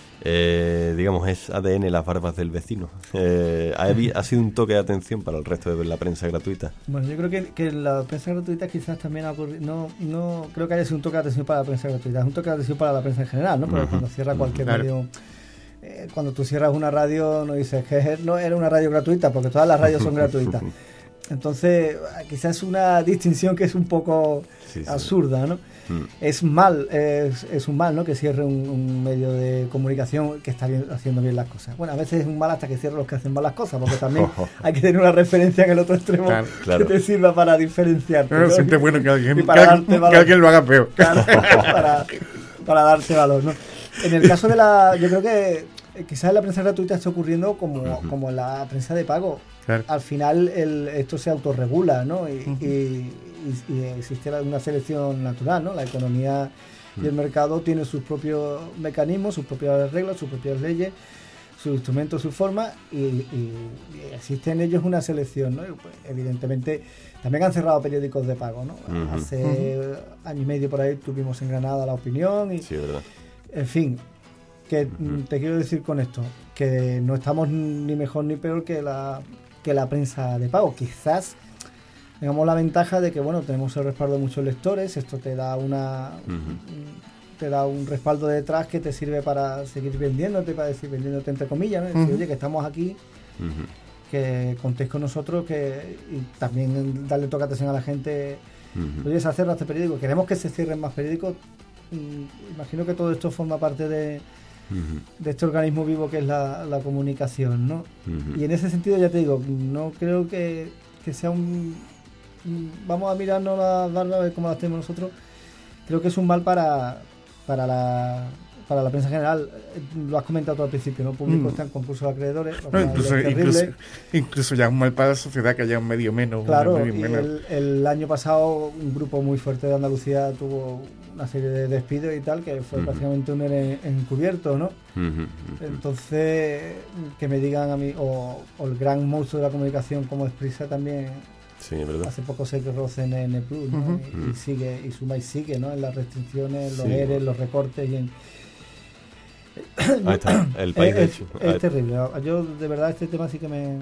Eh, digamos, es A D N las barbas del vecino. Eh, ha, ha sido un toque de atención para el resto de la prensa gratuita. Bueno, yo creo que, que la prensa gratuita quizás también ha ocurrido, no, no creo que haya sido un toque de atención para la prensa gratuita, es un toque de atención para la prensa en general, ¿no? Porque uh-huh. cuando cierra cualquier uh-huh. medio, eh, cuando tú cierras una radio, no dices que no era una radio gratuita, porque todas las radios son gratuitas. Entonces, quizás es una distinción que es un poco sí, sí. absurda, ¿no? Mm. Es mal, es, es un mal, ¿no? Que cierre un, un medio de comunicación que está bien, haciendo bien las cosas. Bueno, a veces es un mal hasta que cierre los que hacen mal las cosas, porque también hay que tener una referencia en el otro extremo claro, claro. que te sirva para diferenciarte. Pero ¿no? Siempre es bueno que alguien, para que, alguien, que alguien lo haga peor. Claro, para, para darte valor, ¿no? En el caso de la... Yo creo que quizás en la prensa gratuita está ocurriendo como, uh-huh. como en la prensa de pago. Claro. Al final el, esto se autorregula, ¿no? Y, uh-huh. y, y, y existe una selección natural, ¿no? La economía uh-huh. y el mercado tienen sus propios mecanismos, sus propias reglas, sus propias leyes, sus instrumentos, sus formas, y, y, y existe en ellos una selección, ¿no? Y pues, evidentemente también han cerrado periódicos de pago, ¿no? Uh-huh. Hace uh-huh. año y medio por ahí tuvimos en Granada La Opinión y, sí, ¿verdad? En fin, que uh-huh. te quiero decir con esto, que no estamos ni mejor ni peor que la que la prensa de pago. Quizás tengamos la ventaja de que, bueno, tenemos el respaldo de muchos lectores, esto te da una uh-huh. te da un respaldo detrás que te sirve para seguir vendiéndote, para decir, vendiéndote entre comillas, ¿no? Decir, uh-huh. oye, que estamos aquí, uh-huh. que contéis con nosotros, que y también darle toque atención a la gente, uh-huh. oye, se cierra este periódico, queremos que se cierren más periódicos, imagino que todo esto forma parte de de este organismo vivo que es la, la comunicación, ¿no? Uh-huh. Y en ese sentido ya te digo, no creo que, que sea un... Vamos a mirarnos las barbas a ver cómo las tenemos nosotros. Creo que es un mal para, para, la, para la prensa general. Lo has comentado tú al principio, ¿no? Público mm. está en concurso de acreedores. No, incluso, incluso, incluso ya es un mal para la sociedad que haya un medio menos. Claro, medio y menos. El, el año pasado un grupo muy fuerte de Andalucía tuvo una serie de despidos y tal, que fue uh-huh. prácticamente un ere encubierto, ¿no? Uh-huh, uh-huh. Entonces, que me digan a mí, o, o el gran monstruo de la comunicación como Exprisa también, sí, ¿verdad? Hace poco se roce en N Plus, ¿no? Uh-huh. y, y sigue, y suma y sigue, ¿no? En las restricciones, los sí, E R E, los recortes y en... Ahí está, el país es, es, es terrible. Yo, de verdad, este tema sí que me...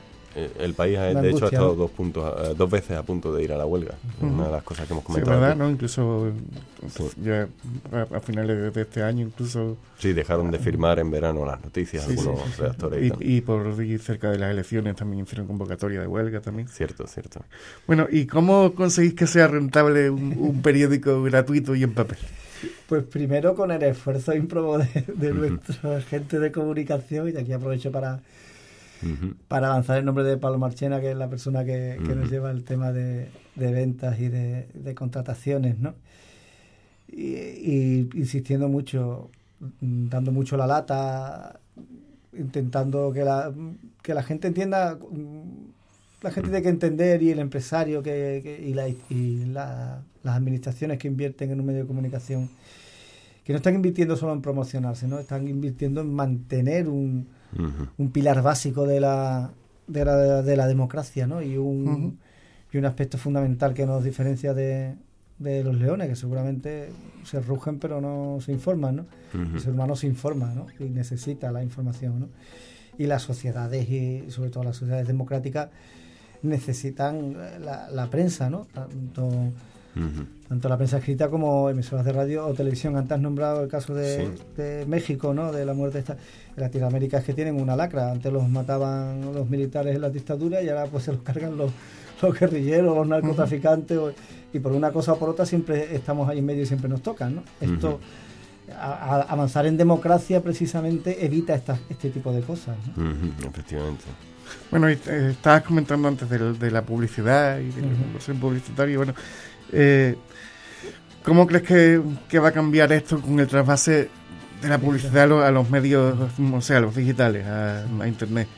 El país, de angustia, hecho, ha estado dos puntos, dos veces a punto de ir a la huelga. Uh-huh. Una de las cosas que hemos comentado. Sí, ¿verdad? ¿No? Incluso sí. ya a, a finales de este año, incluso... Sí, dejaron de firmar en verano las noticias sí, algunos sí, sí, redactores. Y, y, y por ir cerca de las elecciones también hicieron convocatoria de huelga también. Cierto, cierto. Bueno, ¿y cómo conseguís que sea rentable un, un periódico gratuito y en papel? Pues primero con el esfuerzo ímprobo de, de uh-huh. nuestra agente de comunicación, y aquí aprovecho para... Uh-huh. para avanzar el nombre de Pablo Marchena, que es la persona que, que uh-huh. nos lleva el tema de, de ventas y de, de contrataciones, ¿no? Y, y insistiendo mucho, dando mucho la lata, intentando que la, que la gente entienda, la gente tiene que entender, y el empresario que, que y, la, y la, las administraciones que invierten en un medio de comunicación, que no están invirtiendo solo en promocionarse, ¿no? Están invirtiendo en mantener un Uh-huh. un pilar básico de la de la, de la democracia, ¿no? Y un uh-huh. y un aspecto fundamental que nos diferencia de, de los leones, que seguramente se rugen pero no se informan, ¿no? Uh-huh. El ser humano se informa, ¿no? Y necesita la información, ¿no? Y las sociedades, y sobre todo las sociedades democráticas, necesitan la, la prensa, ¿no? Tanto Uh-huh. tanto la prensa escrita como emisoras de radio o televisión. Antes has nombrado el caso de, sí. de México, ¿no? De la muerte esta. En Latinoamérica es que tienen una lacra. Antes los mataban los militares en la dictadura y ahora pues se los cargan los, los guerrilleros, los narcotraficantes, uh-huh. o, y por una cosa o por otra siempre estamos ahí en medio y siempre nos tocan, ¿no? Uh-huh. Esto, a, a avanzar en democracia precisamente evita esta, este tipo de cosas, ¿no? Uh-huh. Efectivamente. Bueno, y, eh, estabas comentando antes de, de la publicidad y de uh-huh. los publicitarios. Bueno, Eh, ¿cómo crees que, que va a cambiar esto con el trasvase de la publicidad a los, a los medios, o sea, a los digitales, a, a internet?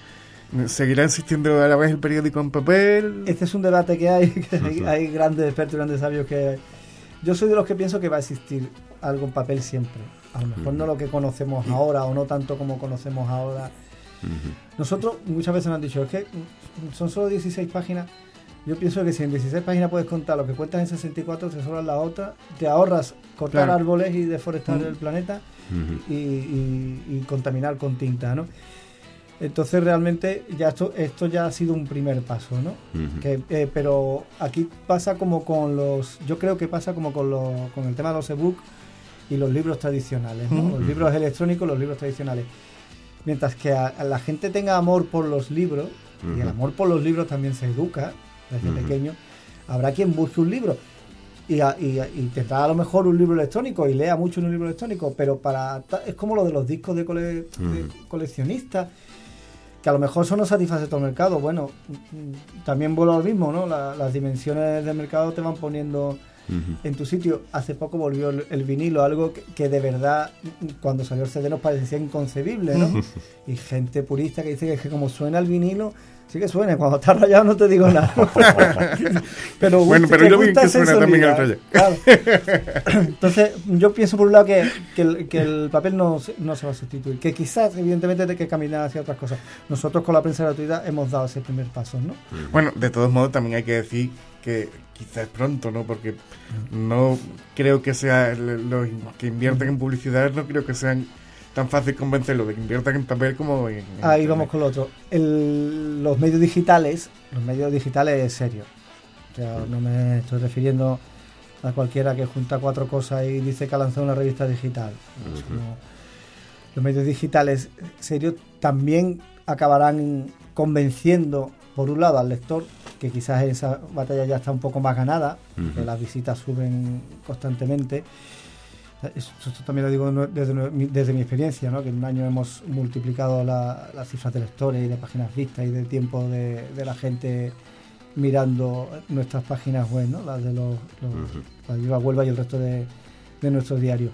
¿Seguirá existiendo a la vez el periódico en papel? Este es un debate que hay, que hay, hay grandes expertos y grandes sabios que... Yo soy de los que pienso que va a existir algo en papel siempre. A lo mejor no lo que conocemos ahora, o no tanto como conocemos ahora. Nosotros muchas veces nos han dicho, es que son solo dieciséis páginas. Yo pienso que si en dieciséis páginas puedes contar lo que cuentas en sesenta y cuatro, te sobran las otras, te ahorras cortar Claro. árboles y deforestar Mm. el planeta Ujú. y, y- y contaminar con tinta, ¿no? Entonces realmente ya esto, esto ya ha sido un primer paso, ¿no? Ujú. Que, eh, pero aquí pasa como con los, yo creo que pasa como con los, con el tema de los ebooks y los libros tradicionales, ¿no? Ujú. Los libros electrónicos, los libros tradicionales. Mientras que a, a la gente tenga amor por los libros, y el Ujú. amor por los libros también se educa desde Ujú. pequeño, habrá quien busque un libro y, a- y, y tendrá a lo mejor un libro electrónico y lea mucho en un libro electrónico, pero para ta- es como lo de los discos de, cole- de Ujú. coleccionistas, que a lo mejor eso no satisface todo el mercado. Bueno, mm, también vuelvo al mismo, ¿no? La- las dimensiones del mercado te van poniendo Ujú. en tu sitio. Hace poco volvió el, el vinilo, algo que, que de verdad mm, cuando salió el C D nos parecía inconcebible, ¿no? Y gente purista que dice que, es que como suena el vinilo, sí que suena, cuando está rayado no te digo nada. Pero Bueno, gusta- pero es lo bien gusta que ese suena también el sonido, rayado. claro. Entonces, yo pienso por un lado que, que, el, que el papel no, se- no se va a sustituir, que quizás evidentemente hay que caminar hacia otras cosas. Nosotros con la prensa gratuita hemos dado ese primer paso, ¿no? Bueno, de todos modos también hay que decir que quizás es pronto, ¿no? Porque no creo que sea los que invierten en publicidad, no creo que sean tan fácil convencerlos de que inviertan en papel como en... en Ahí internet. vamos con lo otro. El- los medios digitales, los medios digitales es serio. O sea, no me estoy refiriendo a cualquiera que junta cuatro cosas y dice que ha lanzado una revista digital. Es como- los medios digitales serios también acabarán convenciendo, por un lado, al lector, que quizás esa batalla ya está un poco más ganada, Ujú. que las visitas suben constantemente. Esto, esto también lo digo no- desde, mi- desde mi experiencia, ¿no? Que en un año hemos multiplicado la- las cifras de lectores y de páginas vistas y de tiempo de, de la gente mirando nuestras páginas web, ¿no? Las de los, los Ujú. la de Viva Huelva y el resto de, de nuestros diarios.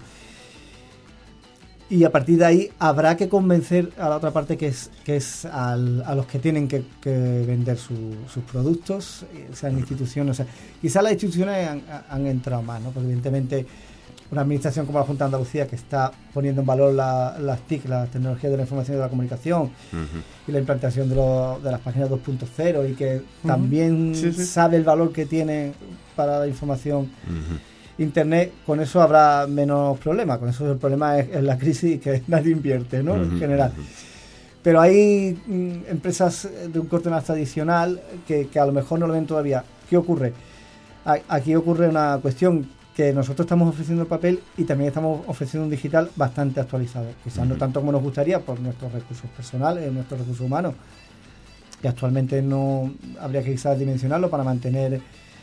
Y a partir de ahí habrá que convencer a la otra parte, que es que es al- a los que tienen que, que vender su- sus productos, eh, sean instituciones. O sea, quizás las instituciones han, han entrado más, ¿no? Porque evidentemente una administración como la Junta de Andalucía, que está poniendo en valor la- las T I C, las tecnologías de la información y de la comunicación, Ujú. y la implantación de, lo- de las páginas dos punto cero, y que Ujú. también Sí, sí. sabe el valor que tiene para la información Ujú. Internet, con eso habrá menos problemas. Con eso el problema es, es la crisis y que nadie invierte, ¿no? En Ujú. general. Pero hay mm, empresas de un corte más tradicional que, que a lo mejor no lo ven todavía. ¿Qué ocurre? A- Aquí ocurre una cuestión, que nosotros estamos ofreciendo el papel y también estamos ofreciendo un digital bastante actualizado. Quizás no Ujú. tanto como nos gustaría por nuestros recursos personales, nuestros recursos humanos, que actualmente no habría que quizás dimensionarlo para mantener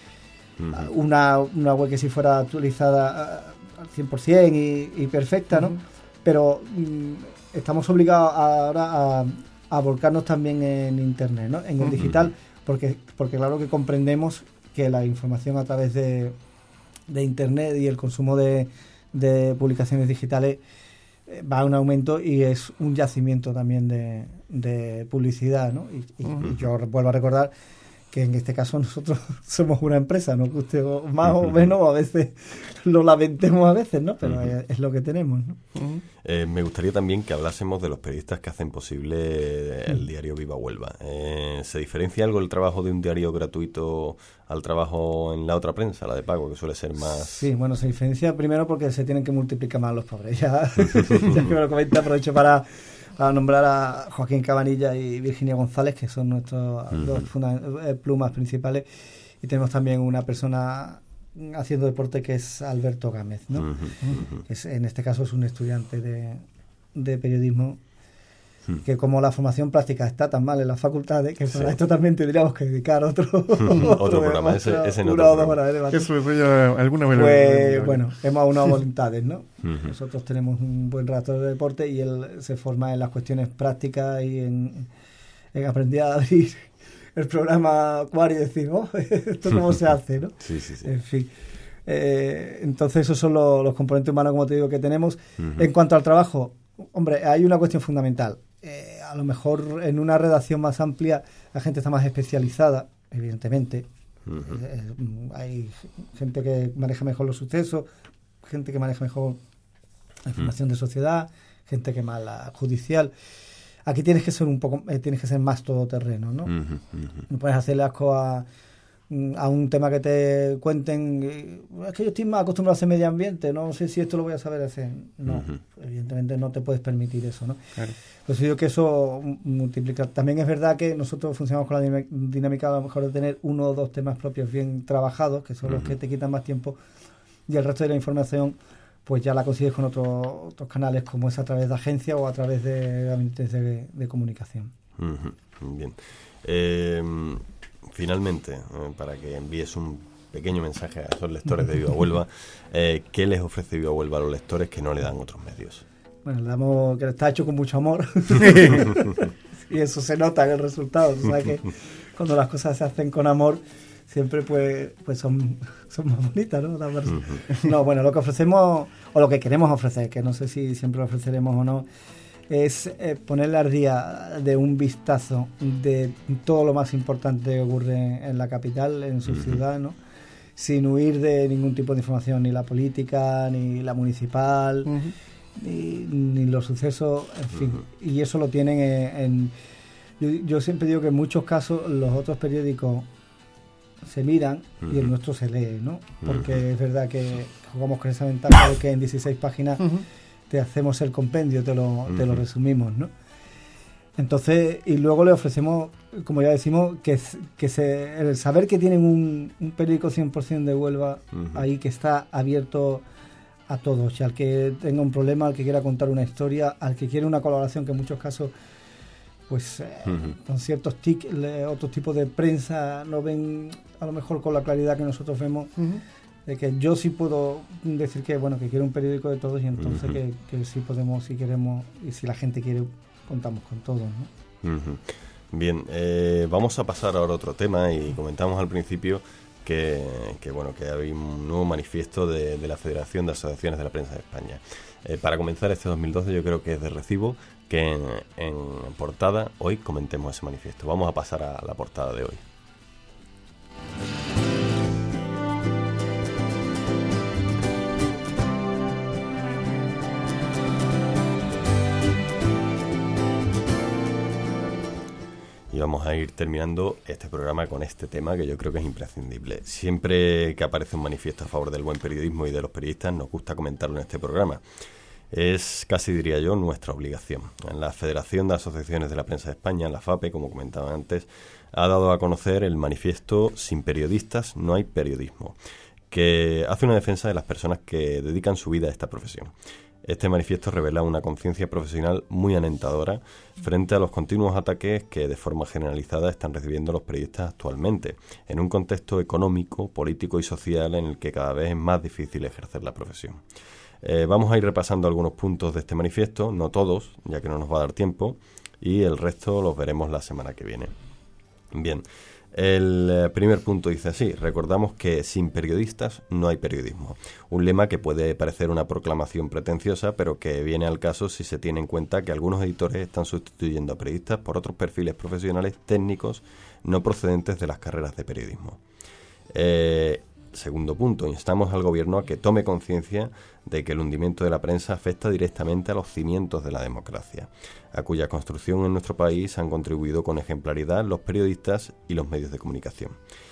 Ujú. una, una web que si fuera actualizada ah, al cien por ciento y, y perfecta, ¿no? Ujú. Pero mm, estamos obligados ahora a, a volcarnos también en Internet, ¿no? En el Ujú. digital, porque, porque claro que comprendemos que la información a través de, de Internet y el consumo de, de publicaciones digitales eh, va a un aumento y es un yacimiento también de, de publicidad, ¿no? Y, y- Ujú. y yo vuelvo a recordar que en este caso nosotros somos una empresa, nos guste o- más o menos, o a veces lo lamentemos a veces, ¿no? Pero Ujú. es, es lo que tenemos, ¿no? Ujú. Eh, me gustaría también que hablásemos de los periodistas que hacen posible el diario Viva Huelva. Eh, ¿Se diferencia algo el trabajo de un diario gratuito al trabajo en la otra prensa, la de pago, que suele ser más... Sí, bueno, se diferencia primero porque se tienen que multiplicar más los pobres. Ya, ya que me lo comenta, aprovecho para, para nombrar a Joaquín Cabanilla y Virginia González, que son nuestros Ujú. dos funda- eh, plumas principales. Y tenemos también una persona haciendo deporte que es Alberto Gámez, ¿no? Ujú, ujú. Que es, en este caso es un estudiante de, de periodismo, Hmm. que como la formación práctica está tan mal en las facultades, que para Sí. esto también tendríamos que dedicar otro, Otro programa, ese- ese en una otro o dos programa. horas de debate. Eso, eso ya alguna vez lo Pues he- bueno, hemos aunado voluntades, ¿no? Ujú. Nosotros tenemos un buen rato de deporte y él se forma en las cuestiones prácticas y en, en aprender a abrir el programa Acuario y decir, oh, esto cómo se hace, ¿no? Sí, sí, sí. En fin. Eh, entonces esos son los, los componentes humanos, como te digo, que tenemos. Ujú. En cuanto al trabajo, hombre, hay una cuestión fundamental. Eh, a a lo mejor en una redacción más amplia la gente está más especializada, evidentemente. Uh-huh. Eh, hay gente que maneja mejor los sucesos, gente que maneja mejor la información uh-huh. de sociedad, gente que más la judicial. Aquí tienes que ser un poco, eh, tienes que ser más todoterreno, ¿no? Uh-huh, uh-huh. No puedes hacerle asco a, a un tema que te cuenten. Es que yo estoy más acostumbrado a hacer medio ambiente, no sé si esto lo voy a saber hacer. No, uh-huh. evidentemente no te puedes permitir eso, ¿no? Claro. Pues yo digo que eso multiplica. También es verdad que nosotros funcionamos con la dinámica a lo mejor de tener uno o dos temas propios bien trabajados, que son uh-huh. los que te quitan más tiempo, y el resto de la información pues ya la consigues con otros otros canales, como es a través de agencias o a través de gabinetes de, de comunicación. Uh-huh. Bien. Eh, finalmente, eh, para que envíes un pequeño mensaje a esos lectores de Viva Huelva, eh, ¿qué les ofrece Viva Huelva a los lectores que no le dan otros medios? Bueno, le damos que está hecho con mucho amor y eso se nota en el resultado. O sea que cuando las cosas se hacen con amor siempre pues pues son, son más bonitas, ¿no? Uh-huh. No, bueno, lo que ofrecemos, o lo que queremos ofrecer, que no sé si siempre lo ofreceremos o no, es eh, ponerle al día de un vistazo de todo lo más importante que ocurre en la capital, en su uh-huh. ciudad, ¿no? Sin huir de ningún tipo de información, ni la política, ni la municipal, uh-huh. ni, ni los sucesos, en fin. Uh-huh. Y eso lo tienen en... en yo, yo siempre digo que en muchos casos los otros periódicos se miran uh-huh. y el nuestro se lee, ¿no? Porque uh-huh. es verdad que jugamos con esa ventaja de que en dieciséis páginas uh-huh. te hacemos el compendio, te lo, uh-huh. te lo resumimos, ¿no? Entonces, y luego le ofrecemos, como ya decimos, que, que se, el saber que tienen un, un periódico cien por ciento de Huelva uh-huh. ahí, que está abierto a todos, y al que tenga un problema, al que quiera contar una historia, al que quiera una colaboración, que en muchos casos pues eh, uh-huh. con ciertos tic, le, otros tipos de prensa no ven a lo mejor con la claridad que nosotros vemos, uh-huh. de que yo sí puedo decir que bueno, que quiero un periódico de todos, y entonces uh-huh. que, que sí podemos, si queremos, y si la gente quiere, contamos con todos, ¿no? Uh-huh. Bien, eh, vamos a pasar ahora a otro tema, y comentamos al principio que, que bueno, que hay un nuevo manifiesto de, de la Federación de Asociaciones de la Prensa de España. Eh, para comenzar este dos mil doce, yo creo que es de recibo que en, en portada hoy comentemos ese manifiesto. Vamos a pasar a la portada de hoy. Y vamos a ir terminando este programa con este tema que yo creo que es imprescindible. Siempre que aparece un manifiesto a favor del buen periodismo y de los periodistas, nos gusta comentarlo en este programa. Es casi, diría yo, nuestra obligación. La Federación de Asociaciones de la Prensa de España, la FAPE, como comentaba antes, ha dado a conocer el manifiesto Sin periodistas no hay periodismo, que hace una defensa de las personas que dedican su vida a esta profesión. Este manifiesto revela una conciencia profesional muy alentadora frente a los continuos ataques que de forma generalizada están recibiendo los periodistas actualmente, en un contexto económico, político y social en el que cada vez es más difícil ejercer la profesión. Eh, vamos a ir repasando algunos puntos de este manifiesto, no todos, ya que no nos va a dar tiempo, y el resto los veremos la semana que viene. Bien, el eh, primer punto dice así: recordamos que sin periodistas no hay periodismo. Un lema que puede parecer una proclamación pretenciosa, pero que viene al caso si se tiene en cuenta que algunos editores están sustituyendo a periodistas por otros perfiles profesionales técnicos no procedentes de las carreras de periodismo. Eh... Segundo punto, instamos al Gobierno a que tome conciencia de que el hundimiento de la prensa afecta directamente a los cimientos de la democracia, a cuya construcción en nuestro país han contribuido con ejemplaridad los periodistas y los medios de comunicación.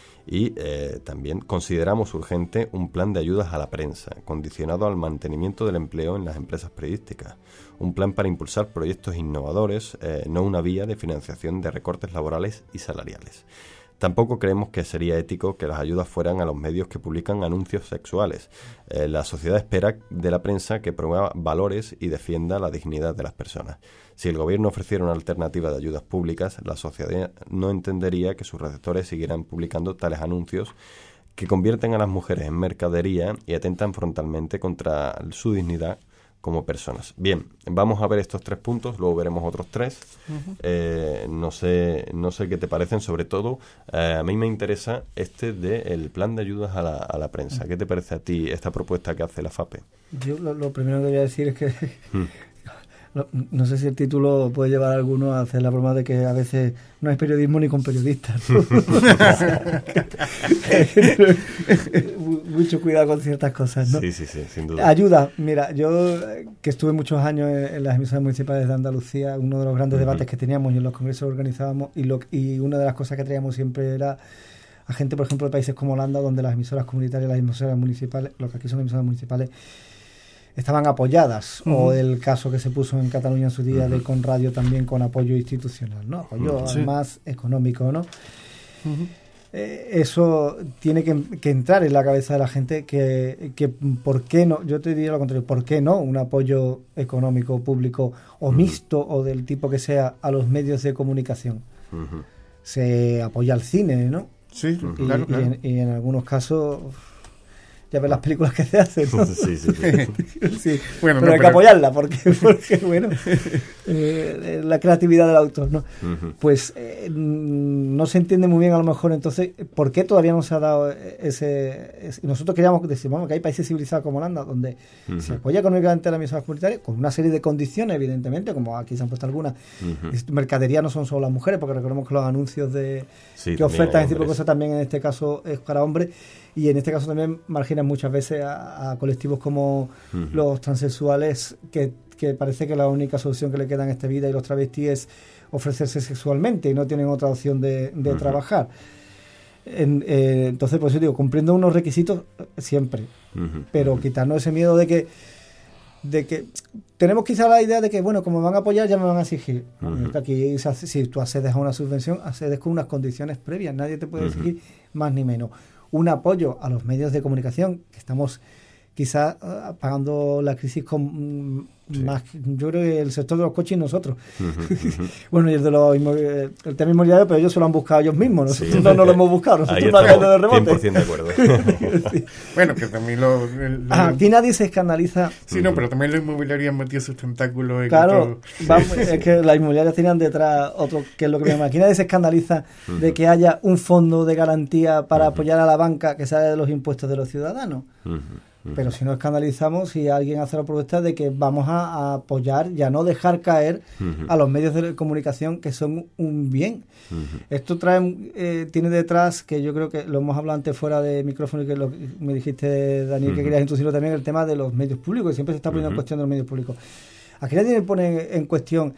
Y eh, también consideramos urgente un plan de ayudas a la prensa, condicionado al mantenimiento del empleo en las empresas periodísticas, un plan para impulsar proyectos innovadores, eh, no una vía de financiación de recortes laborales y salariales. Tampoco creemos que sería ético que las ayudas fueran a los medios que publican anuncios sexuales. Eh, la sociedad espera de la prensa que promueva valores y defienda la dignidad de las personas. Si el Gobierno ofreciera una alternativa de ayudas públicas, la sociedad no entendería que sus receptores siguieran publicando tales anuncios que convierten a las mujeres en mercadería y atentan frontalmente contra su dignidad como personas. Bien, vamos a ver estos tres puntos, luego veremos otros tres. Uh-huh. Eh, no sé, no sé qué te parecen, sobre todo eh, a mí me interesa este del plan de ayudas a la, a la prensa. Uh-huh. ¿Qué te parece a ti esta propuesta que hace la FAPE? Yo lo, lo primero que voy a decir es que uh-huh. No, no sé si el título puede llevar a alguno a hacer la broma de que a veces no hay periodismo ni con periodistas, ¿no? Mucho cuidado con ciertas cosas, ¿no? Sí, sí, sí, sin duda. Ayuda. Mira, yo que estuve muchos años en, en las emisoras municipales de Andalucía, uno de los grandes uh-huh. debates que teníamos y en los congresos organizábamos, y, lo, y una de las cosas que traíamos siempre era a gente, por ejemplo, de países como Holanda, donde las emisoras comunitarias, las emisoras municipales, lo que aquí son emisoras municipales, estaban apoyadas, uh-huh. o el caso que se puso en Cataluña en su día uh-huh. de Conradio también con apoyo institucional, ¿no? Apoyo uh-huh. además sí. económico, ¿no? Uh-huh. Eh, eso tiene que, que entrar en la cabeza de la gente que, que ¿por qué no? Yo te diría lo contrario, ¿por qué no un apoyo económico, público o uh-huh. mixto o del tipo que sea a los medios de comunicación? Uh-huh. Se apoya al cine, ¿no? Sí, uh-huh. y, claro, claro. Y, en, y en algunos casos... ya ves las películas que se hacen, ¿no? Sí, sí, sí. sí. Bueno, pero no, hay que pero... apoyarla porque, porque bueno, eh, la creatividad del autor, ¿no? Uh-huh. Pues eh, no se entiende muy bien a lo mejor, entonces, ¿por qué todavía no se ha dado ese...? ese nosotros queríamos decir, bueno, que hay países civilizados como Holanda, donde uh-huh. se apoya económicamente a la emisora comunitaria, con una serie de condiciones, evidentemente, como aquí se han puesto algunas. Uh-huh. Mercadería no son solo las mujeres, porque recordemos que los anuncios de sí, que ofertan ese tipo de cosas también en este caso es para hombres. Y en este caso también marginan muchas veces a, a colectivos como uh-huh. los transexuales, que, que parece que la única solución que le queda en esta vida, y los travestis, es ofrecerse sexualmente y no tienen otra opción de, de uh-huh. trabajar. En, eh, entonces, por eso digo, cumpliendo unos requisitos siempre, uh-huh. pero uh-huh. quitarnos ese miedo de que de que tenemos quizá la idea de que, bueno, como me van a apoyar, ya me van a exigir. Uh-huh. Aquí, si tú accedes a una subvención, accedes con unas condiciones previas, nadie te puede uh-huh. exigir más ni menos. Un apoyo a los medios de comunicación, que estamos quizás uh, pagando la crisis con sí. más, yo creo que el sector de los coches y nosotros. Uh-huh, uh-huh. Bueno, y el de los el tema inmobiliario, pero ellos se lo han buscado ellos mismos, nosotros sí, no, no lo hemos buscado, nosotros no hacemos de rebote. cien por ciento de acuerdo. sí. Bueno, que también lo... El, lo... Ah, aquí nadie se escandaliza. Sí, uh-huh. no, pero también la inmobiliaria han metido sus tentáculos en claro, otro... vamos, sí. es que las inmobiliarias tenían detrás otro, que es lo que me llama. Aquí nadie se escandaliza uh-huh. de que haya un fondo de garantía para uh-huh. apoyar a la banca que sale de los impuestos de los ciudadanos. Uh-huh. Pero si nos escandalizamos si alguien hace la propuesta de que vamos a, a apoyar y a no dejar caer uh-huh. a los medios de comunicación, que son un bien. Uh-huh. Esto trae eh, tiene detrás, que yo creo que lo hemos hablado antes fuera de micrófono, y que lo, me dijiste, Daniel, uh-huh. que querías introducirlo también, el tema de los medios públicos, que siempre se está poniendo uh-huh. en cuestión de los medios públicos. Aquí nadie pone en cuestión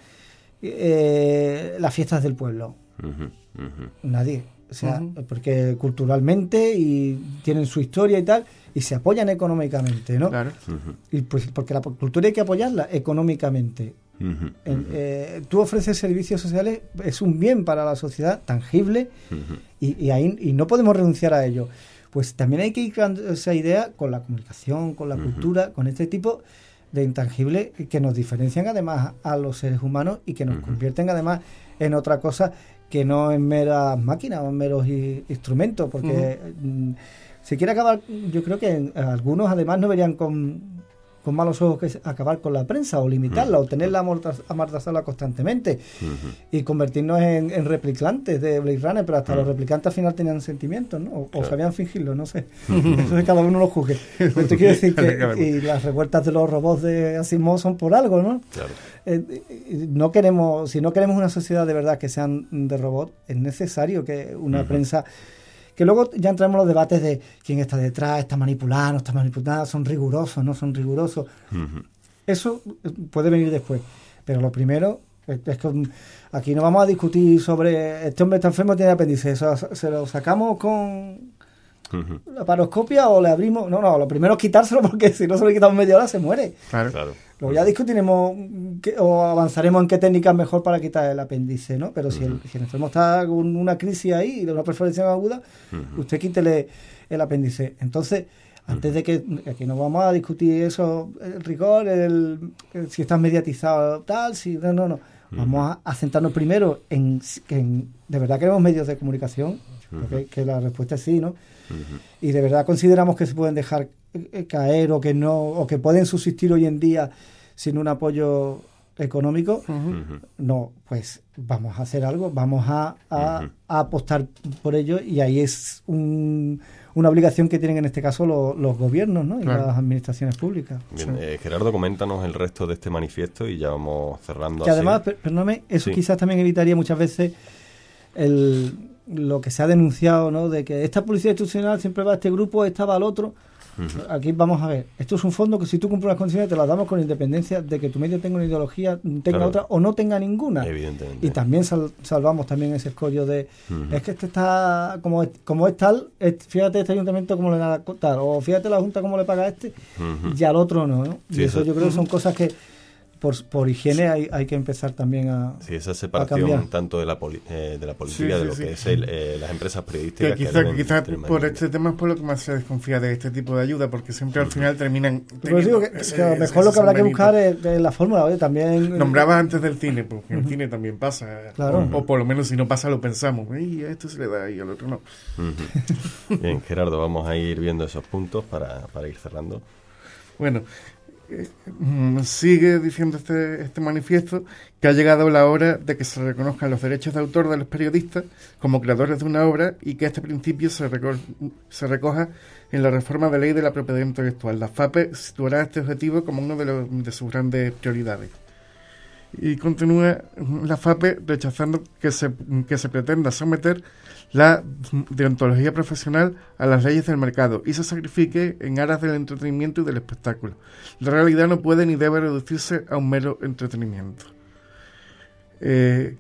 eh, las fiestas del pueblo. Uh-huh. Uh-huh. Nadie. O sea, uh-huh. porque culturalmente y tienen su historia y tal, y se apoyan económicamente, ¿no? Claro. Uh-huh. Y pues porque la cultura hay que apoyarla económicamente. Uh-huh. En, eh, tú ofreces servicios sociales, es un bien para la sociedad tangible, uh-huh. y, y ahí y no podemos renunciar a ello. Pues también hay que ir creando esa idea con la comunicación, con la uh-huh. cultura, con este tipo de intangibles que nos diferencian además a los seres humanos y que nos uh-huh. convierten además en otra cosa que no en meras máquinas o en meros i- instrumentos, porque uh-huh. si quiere acabar, yo creo que en, algunos además no verían con, con malos ojos que acabar con la prensa o limitarla uh-huh. o tenerla amordazarla constantemente uh-huh. y convertirnos en, en replicantes de Blade Runner, pero hasta uh-huh. los replicantes al final tenían sentimientos, ¿no? O, claro. o sabían fingirlo, no sé. Uh-huh. Entonces cada uno lo juzgue. Pero te quiero decir que y las revueltas de los robots de Asimov son por algo, ¿no? Claro. Eh, no queremos, si no queremos una sociedad de verdad que sean de robots, es necesario que una uh-huh. prensa, que luego ya entramos en los debates de quién está detrás, está manipulado, no está manipulado, son rigurosos, no son rigurosos. Uh-huh. Eso puede venir después, pero lo primero es, es que aquí no vamos a discutir sobre este hombre está enfermo, tiene apéndice, eso se lo sacamos con uh-huh. la paroscopia o le abrimos. No, no, lo primero es quitárselo, porque si no se lo quitamos media hora se muere. Claro, claro. Luego ya discutiremos que, o avanzaremos en qué técnica es mejor para quitar el apéndice, ¿no? Pero uh-huh. si, el, si el enfermo está con una crisis ahí, de una perforación aguda, uh-huh. usted quítele el apéndice. Entonces, antes uh-huh. de que aquí nos vamos a discutir eso, el rigor, el, el si estás mediatizado, tal, si no, no, no. Uh-huh. Vamos a, a centrarnos primero en que de verdad queremos medios de comunicación, uh-huh. que, que la respuesta es sí, ¿no? Uh-huh. Y de verdad consideramos que se pueden dejar caer o que no, o que pueden subsistir hoy en día sin un apoyo económico, uh-huh. no, pues vamos a hacer algo, vamos a, a, uh-huh. a apostar por ello, y ahí es un, una obligación que tienen en este caso los, los gobiernos, ¿no? Y claro. las administraciones públicas. Bien, sí. eh, Gerardo, coméntanos el resto de este manifiesto y ya vamos cerrando. Que así. Además, per, perdóname, eso sí. quizás también evitaría muchas veces el, lo que se ha denunciado, ¿no? De que esta publicidad institucional siempre va a este grupo, esta va al otro. Uh-huh. Aquí vamos a ver, esto es un fondo que si tú cumples las condiciones te las damos con independencia de que tu medio tenga una ideología, tenga claro. otra o no tenga ninguna. Evidentemente. Y también sal, salvamos también ese escollo de uh-huh. es que este está como es, como es tal, es, fíjate este ayuntamiento cómo le da tal, o fíjate la junta cómo le paga a este uh-huh. y al otro no, ¿no? Sí, y eso, eso yo creo uh-huh. que son cosas que Por, por higiene hay, hay que empezar también a sí, esa separación tanto de la poli, eh, de la política sí, sí, de lo sí. que es el, eh, las empresas periodísticas. Que quizás quizá por este tema es por lo que más se desconfía de este tipo de ayuda, porque siempre al final terminan pero digo que, ese, que a lo mejor ese, lo que habrá que buscar es, es la fórmula, oye, también nombrabas antes del cine, porque en uh-huh. el cine también pasa, claro. o, o por lo menos si no pasa lo pensamos, y a esto se le da y al otro no. Uh-huh. Bien, Gerardo, vamos a ir viendo esos puntos para, para ir cerrando. Bueno, Eh, sigue diciendo este, este manifiesto que ha llegado la hora de que se reconozcan los derechos de autor de los periodistas como creadores de una obra y que este principio se, reco- se recoja en la reforma de ley de la propiedad intelectual. La FAPE situará este objetivo como uno de, los, de sus grandes prioridades. Y continúa la FAPE rechazando que se, que se pretenda someter la deontología profesional a las leyes del mercado y se sacrifique en aras del entretenimiento y del espectáculo. La realidad no puede ni debe reducirse a un mero entretenimiento. Eh,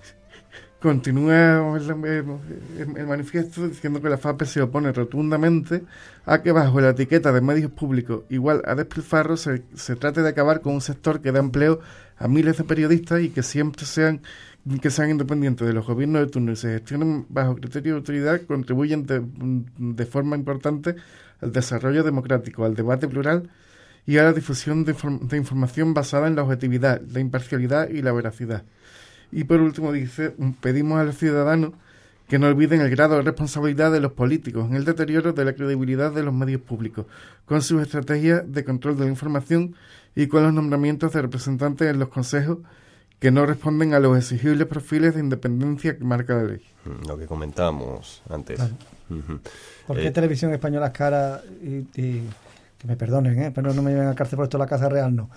continúa el, el, el manifiesto diciendo que la FAPE se opone rotundamente a que bajo la etiqueta de medios públicos igual a despilfarro se, se trate de acabar con un sector que da empleo a miles de periodistas y que siempre sean que sean independientes de los gobiernos de turno y se gestionen bajo criterio de autoridad, contribuyen de, de forma importante al desarrollo democrático, al debate plural y a la difusión de, inform- de información basada en la objetividad, la imparcialidad y la veracidad. Y por último dice, pedimos a los ciudadanos que no olviden el grado de responsabilidad de los políticos en el deterioro de la credibilidad de los medios públicos, con sus estrategias de control de la información y con los nombramientos de representantes en los consejos que no responden a los exigibles perfiles de independencia que marca la ley. Lo que comentábamos antes. Claro. Uh-huh. ¿Por qué eh, Televisión Española es cara? Y, y que me perdonen, ¿eh? Pero no me lleven a cárcel por esto, la Casa Real no.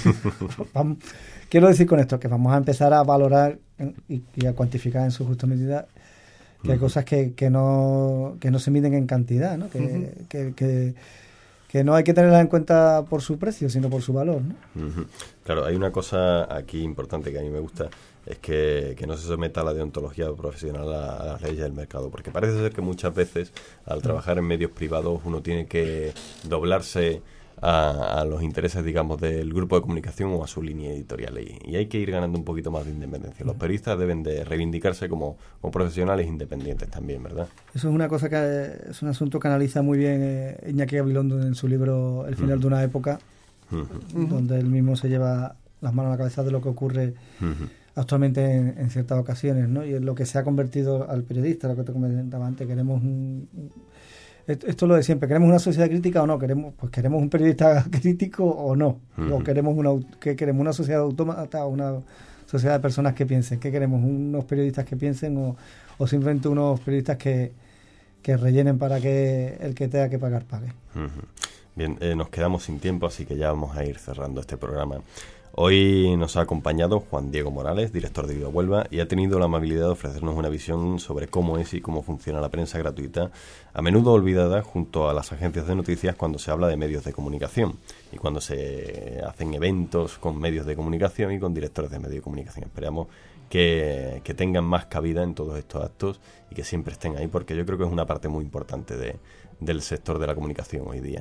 Vamos, quiero decir con esto que vamos a empezar a valorar y, y a cuantificar en su justa medida que uh-huh. hay cosas que, que, no, que no se miden en cantidad, ¿no? Que, uh-huh. que, que que no hay que tenerla en cuenta por su precio, sino por su valor, ¿no? Uh-huh. Claro, hay una cosa aquí importante que a mí me gusta, es que, que no se someta a la deontología profesional a, a las leyes del mercado, porque parece ser que muchas veces al trabajar en medios privados uno tiene que doblarse a, a los intereses, digamos, del grupo de comunicación o a su línea editorial, y, y hay que ir ganando un poquito más de independencia. Los periodistas deben de reivindicarse como, como profesionales independientes también, ¿verdad? Eso es una cosa que es un asunto que analiza muy bien eh, Iñaki Gabilondo en su libro El final uh-huh. de una época, uh-huh. donde él mismo se lleva las manos a la cabeza de lo que ocurre uh-huh. actualmente en, en ciertas ocasiones, ¿no? Y en lo que se ha convertido al periodista, lo que te comentaba antes, queremos un... Esto es lo de siempre, ¿queremos una sociedad crítica o no? Queremos pues queremos un periodista crítico o no, uh-huh. o queremos una que queremos una sociedad autómata o una sociedad de personas que piensen. ¿Qué queremos? ¿Unos periodistas que piensen o, o simplemente unos periodistas que, que rellenen para que el que tenga que pagar pague? Uh-huh. Bien, eh, nos quedamos sin tiempo, así que ya vamos a ir cerrando este programa. Hoy nos ha acompañado Juan Diego Morales, director de Viva Huelva, y ha tenido la amabilidad de ofrecernos una visión sobre cómo es y cómo funciona la prensa gratuita, a menudo olvidada junto a las agencias de noticias cuando se habla de medios de comunicación y cuando se hacen eventos con medios de comunicación y con directores de medios de comunicación. Esperamos que, que tengan más cabida en todos estos actos y que siempre estén ahí, porque yo creo que es una parte muy importante de, del sector de la comunicación hoy día.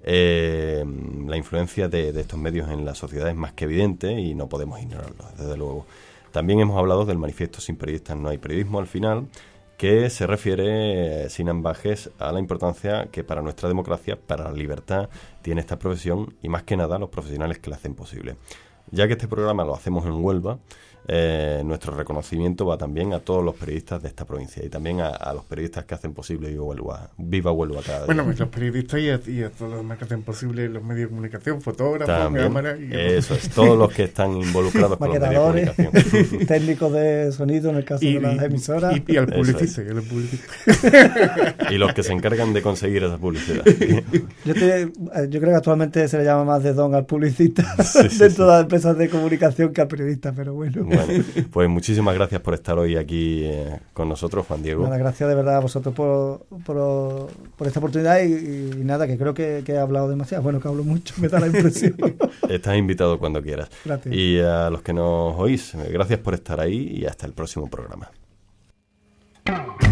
Eh, la influencia de, de estos medios en la sociedad es más que evidente y no podemos ignorarlo, desde luego. También hemos hablado del manifiesto Sin periodistas no hay periodismo al final, que se refiere eh, sin ambajes a la importancia que para nuestra democracia, para la libertad, tiene esta profesión y más que nada los profesionales que la hacen posible. Ya que este programa lo hacemos en Huelva, eh, nuestro reconocimiento va también a todos los periodistas de esta provincia y también a, a los periodistas que hacen posible Viva Huelva, Viva Huelva cada día. Bueno, pues los periodistas y a, y a todos los demás que hacen posible los medios de comunicación, fotógrafos, también, cámaras... Y eso es, todos los que están involucrados con los medios de comunicación. Técnicos de sonido en el caso y, de las emisoras. Y, y, y al publicista, y al publicista. Y los que se encargan de conseguir esa publicidad. Yo, te, yo creo que actualmente se le llama más de don al publicista sí, sí, dentro sí. de las empresas de comunicación que al periodista, pero bueno. Bueno, pues muchísimas gracias por estar hoy aquí eh, con nosotros, Juan Diego. Nada, gracias de verdad a vosotros por, por, por esta oportunidad y, y nada, que creo que, que he hablado demasiado. Bueno, que hablo mucho, me da la impresión. Estás invitado cuando quieras. Gracias. Y a los que nos oís, gracias por estar ahí y hasta el próximo programa.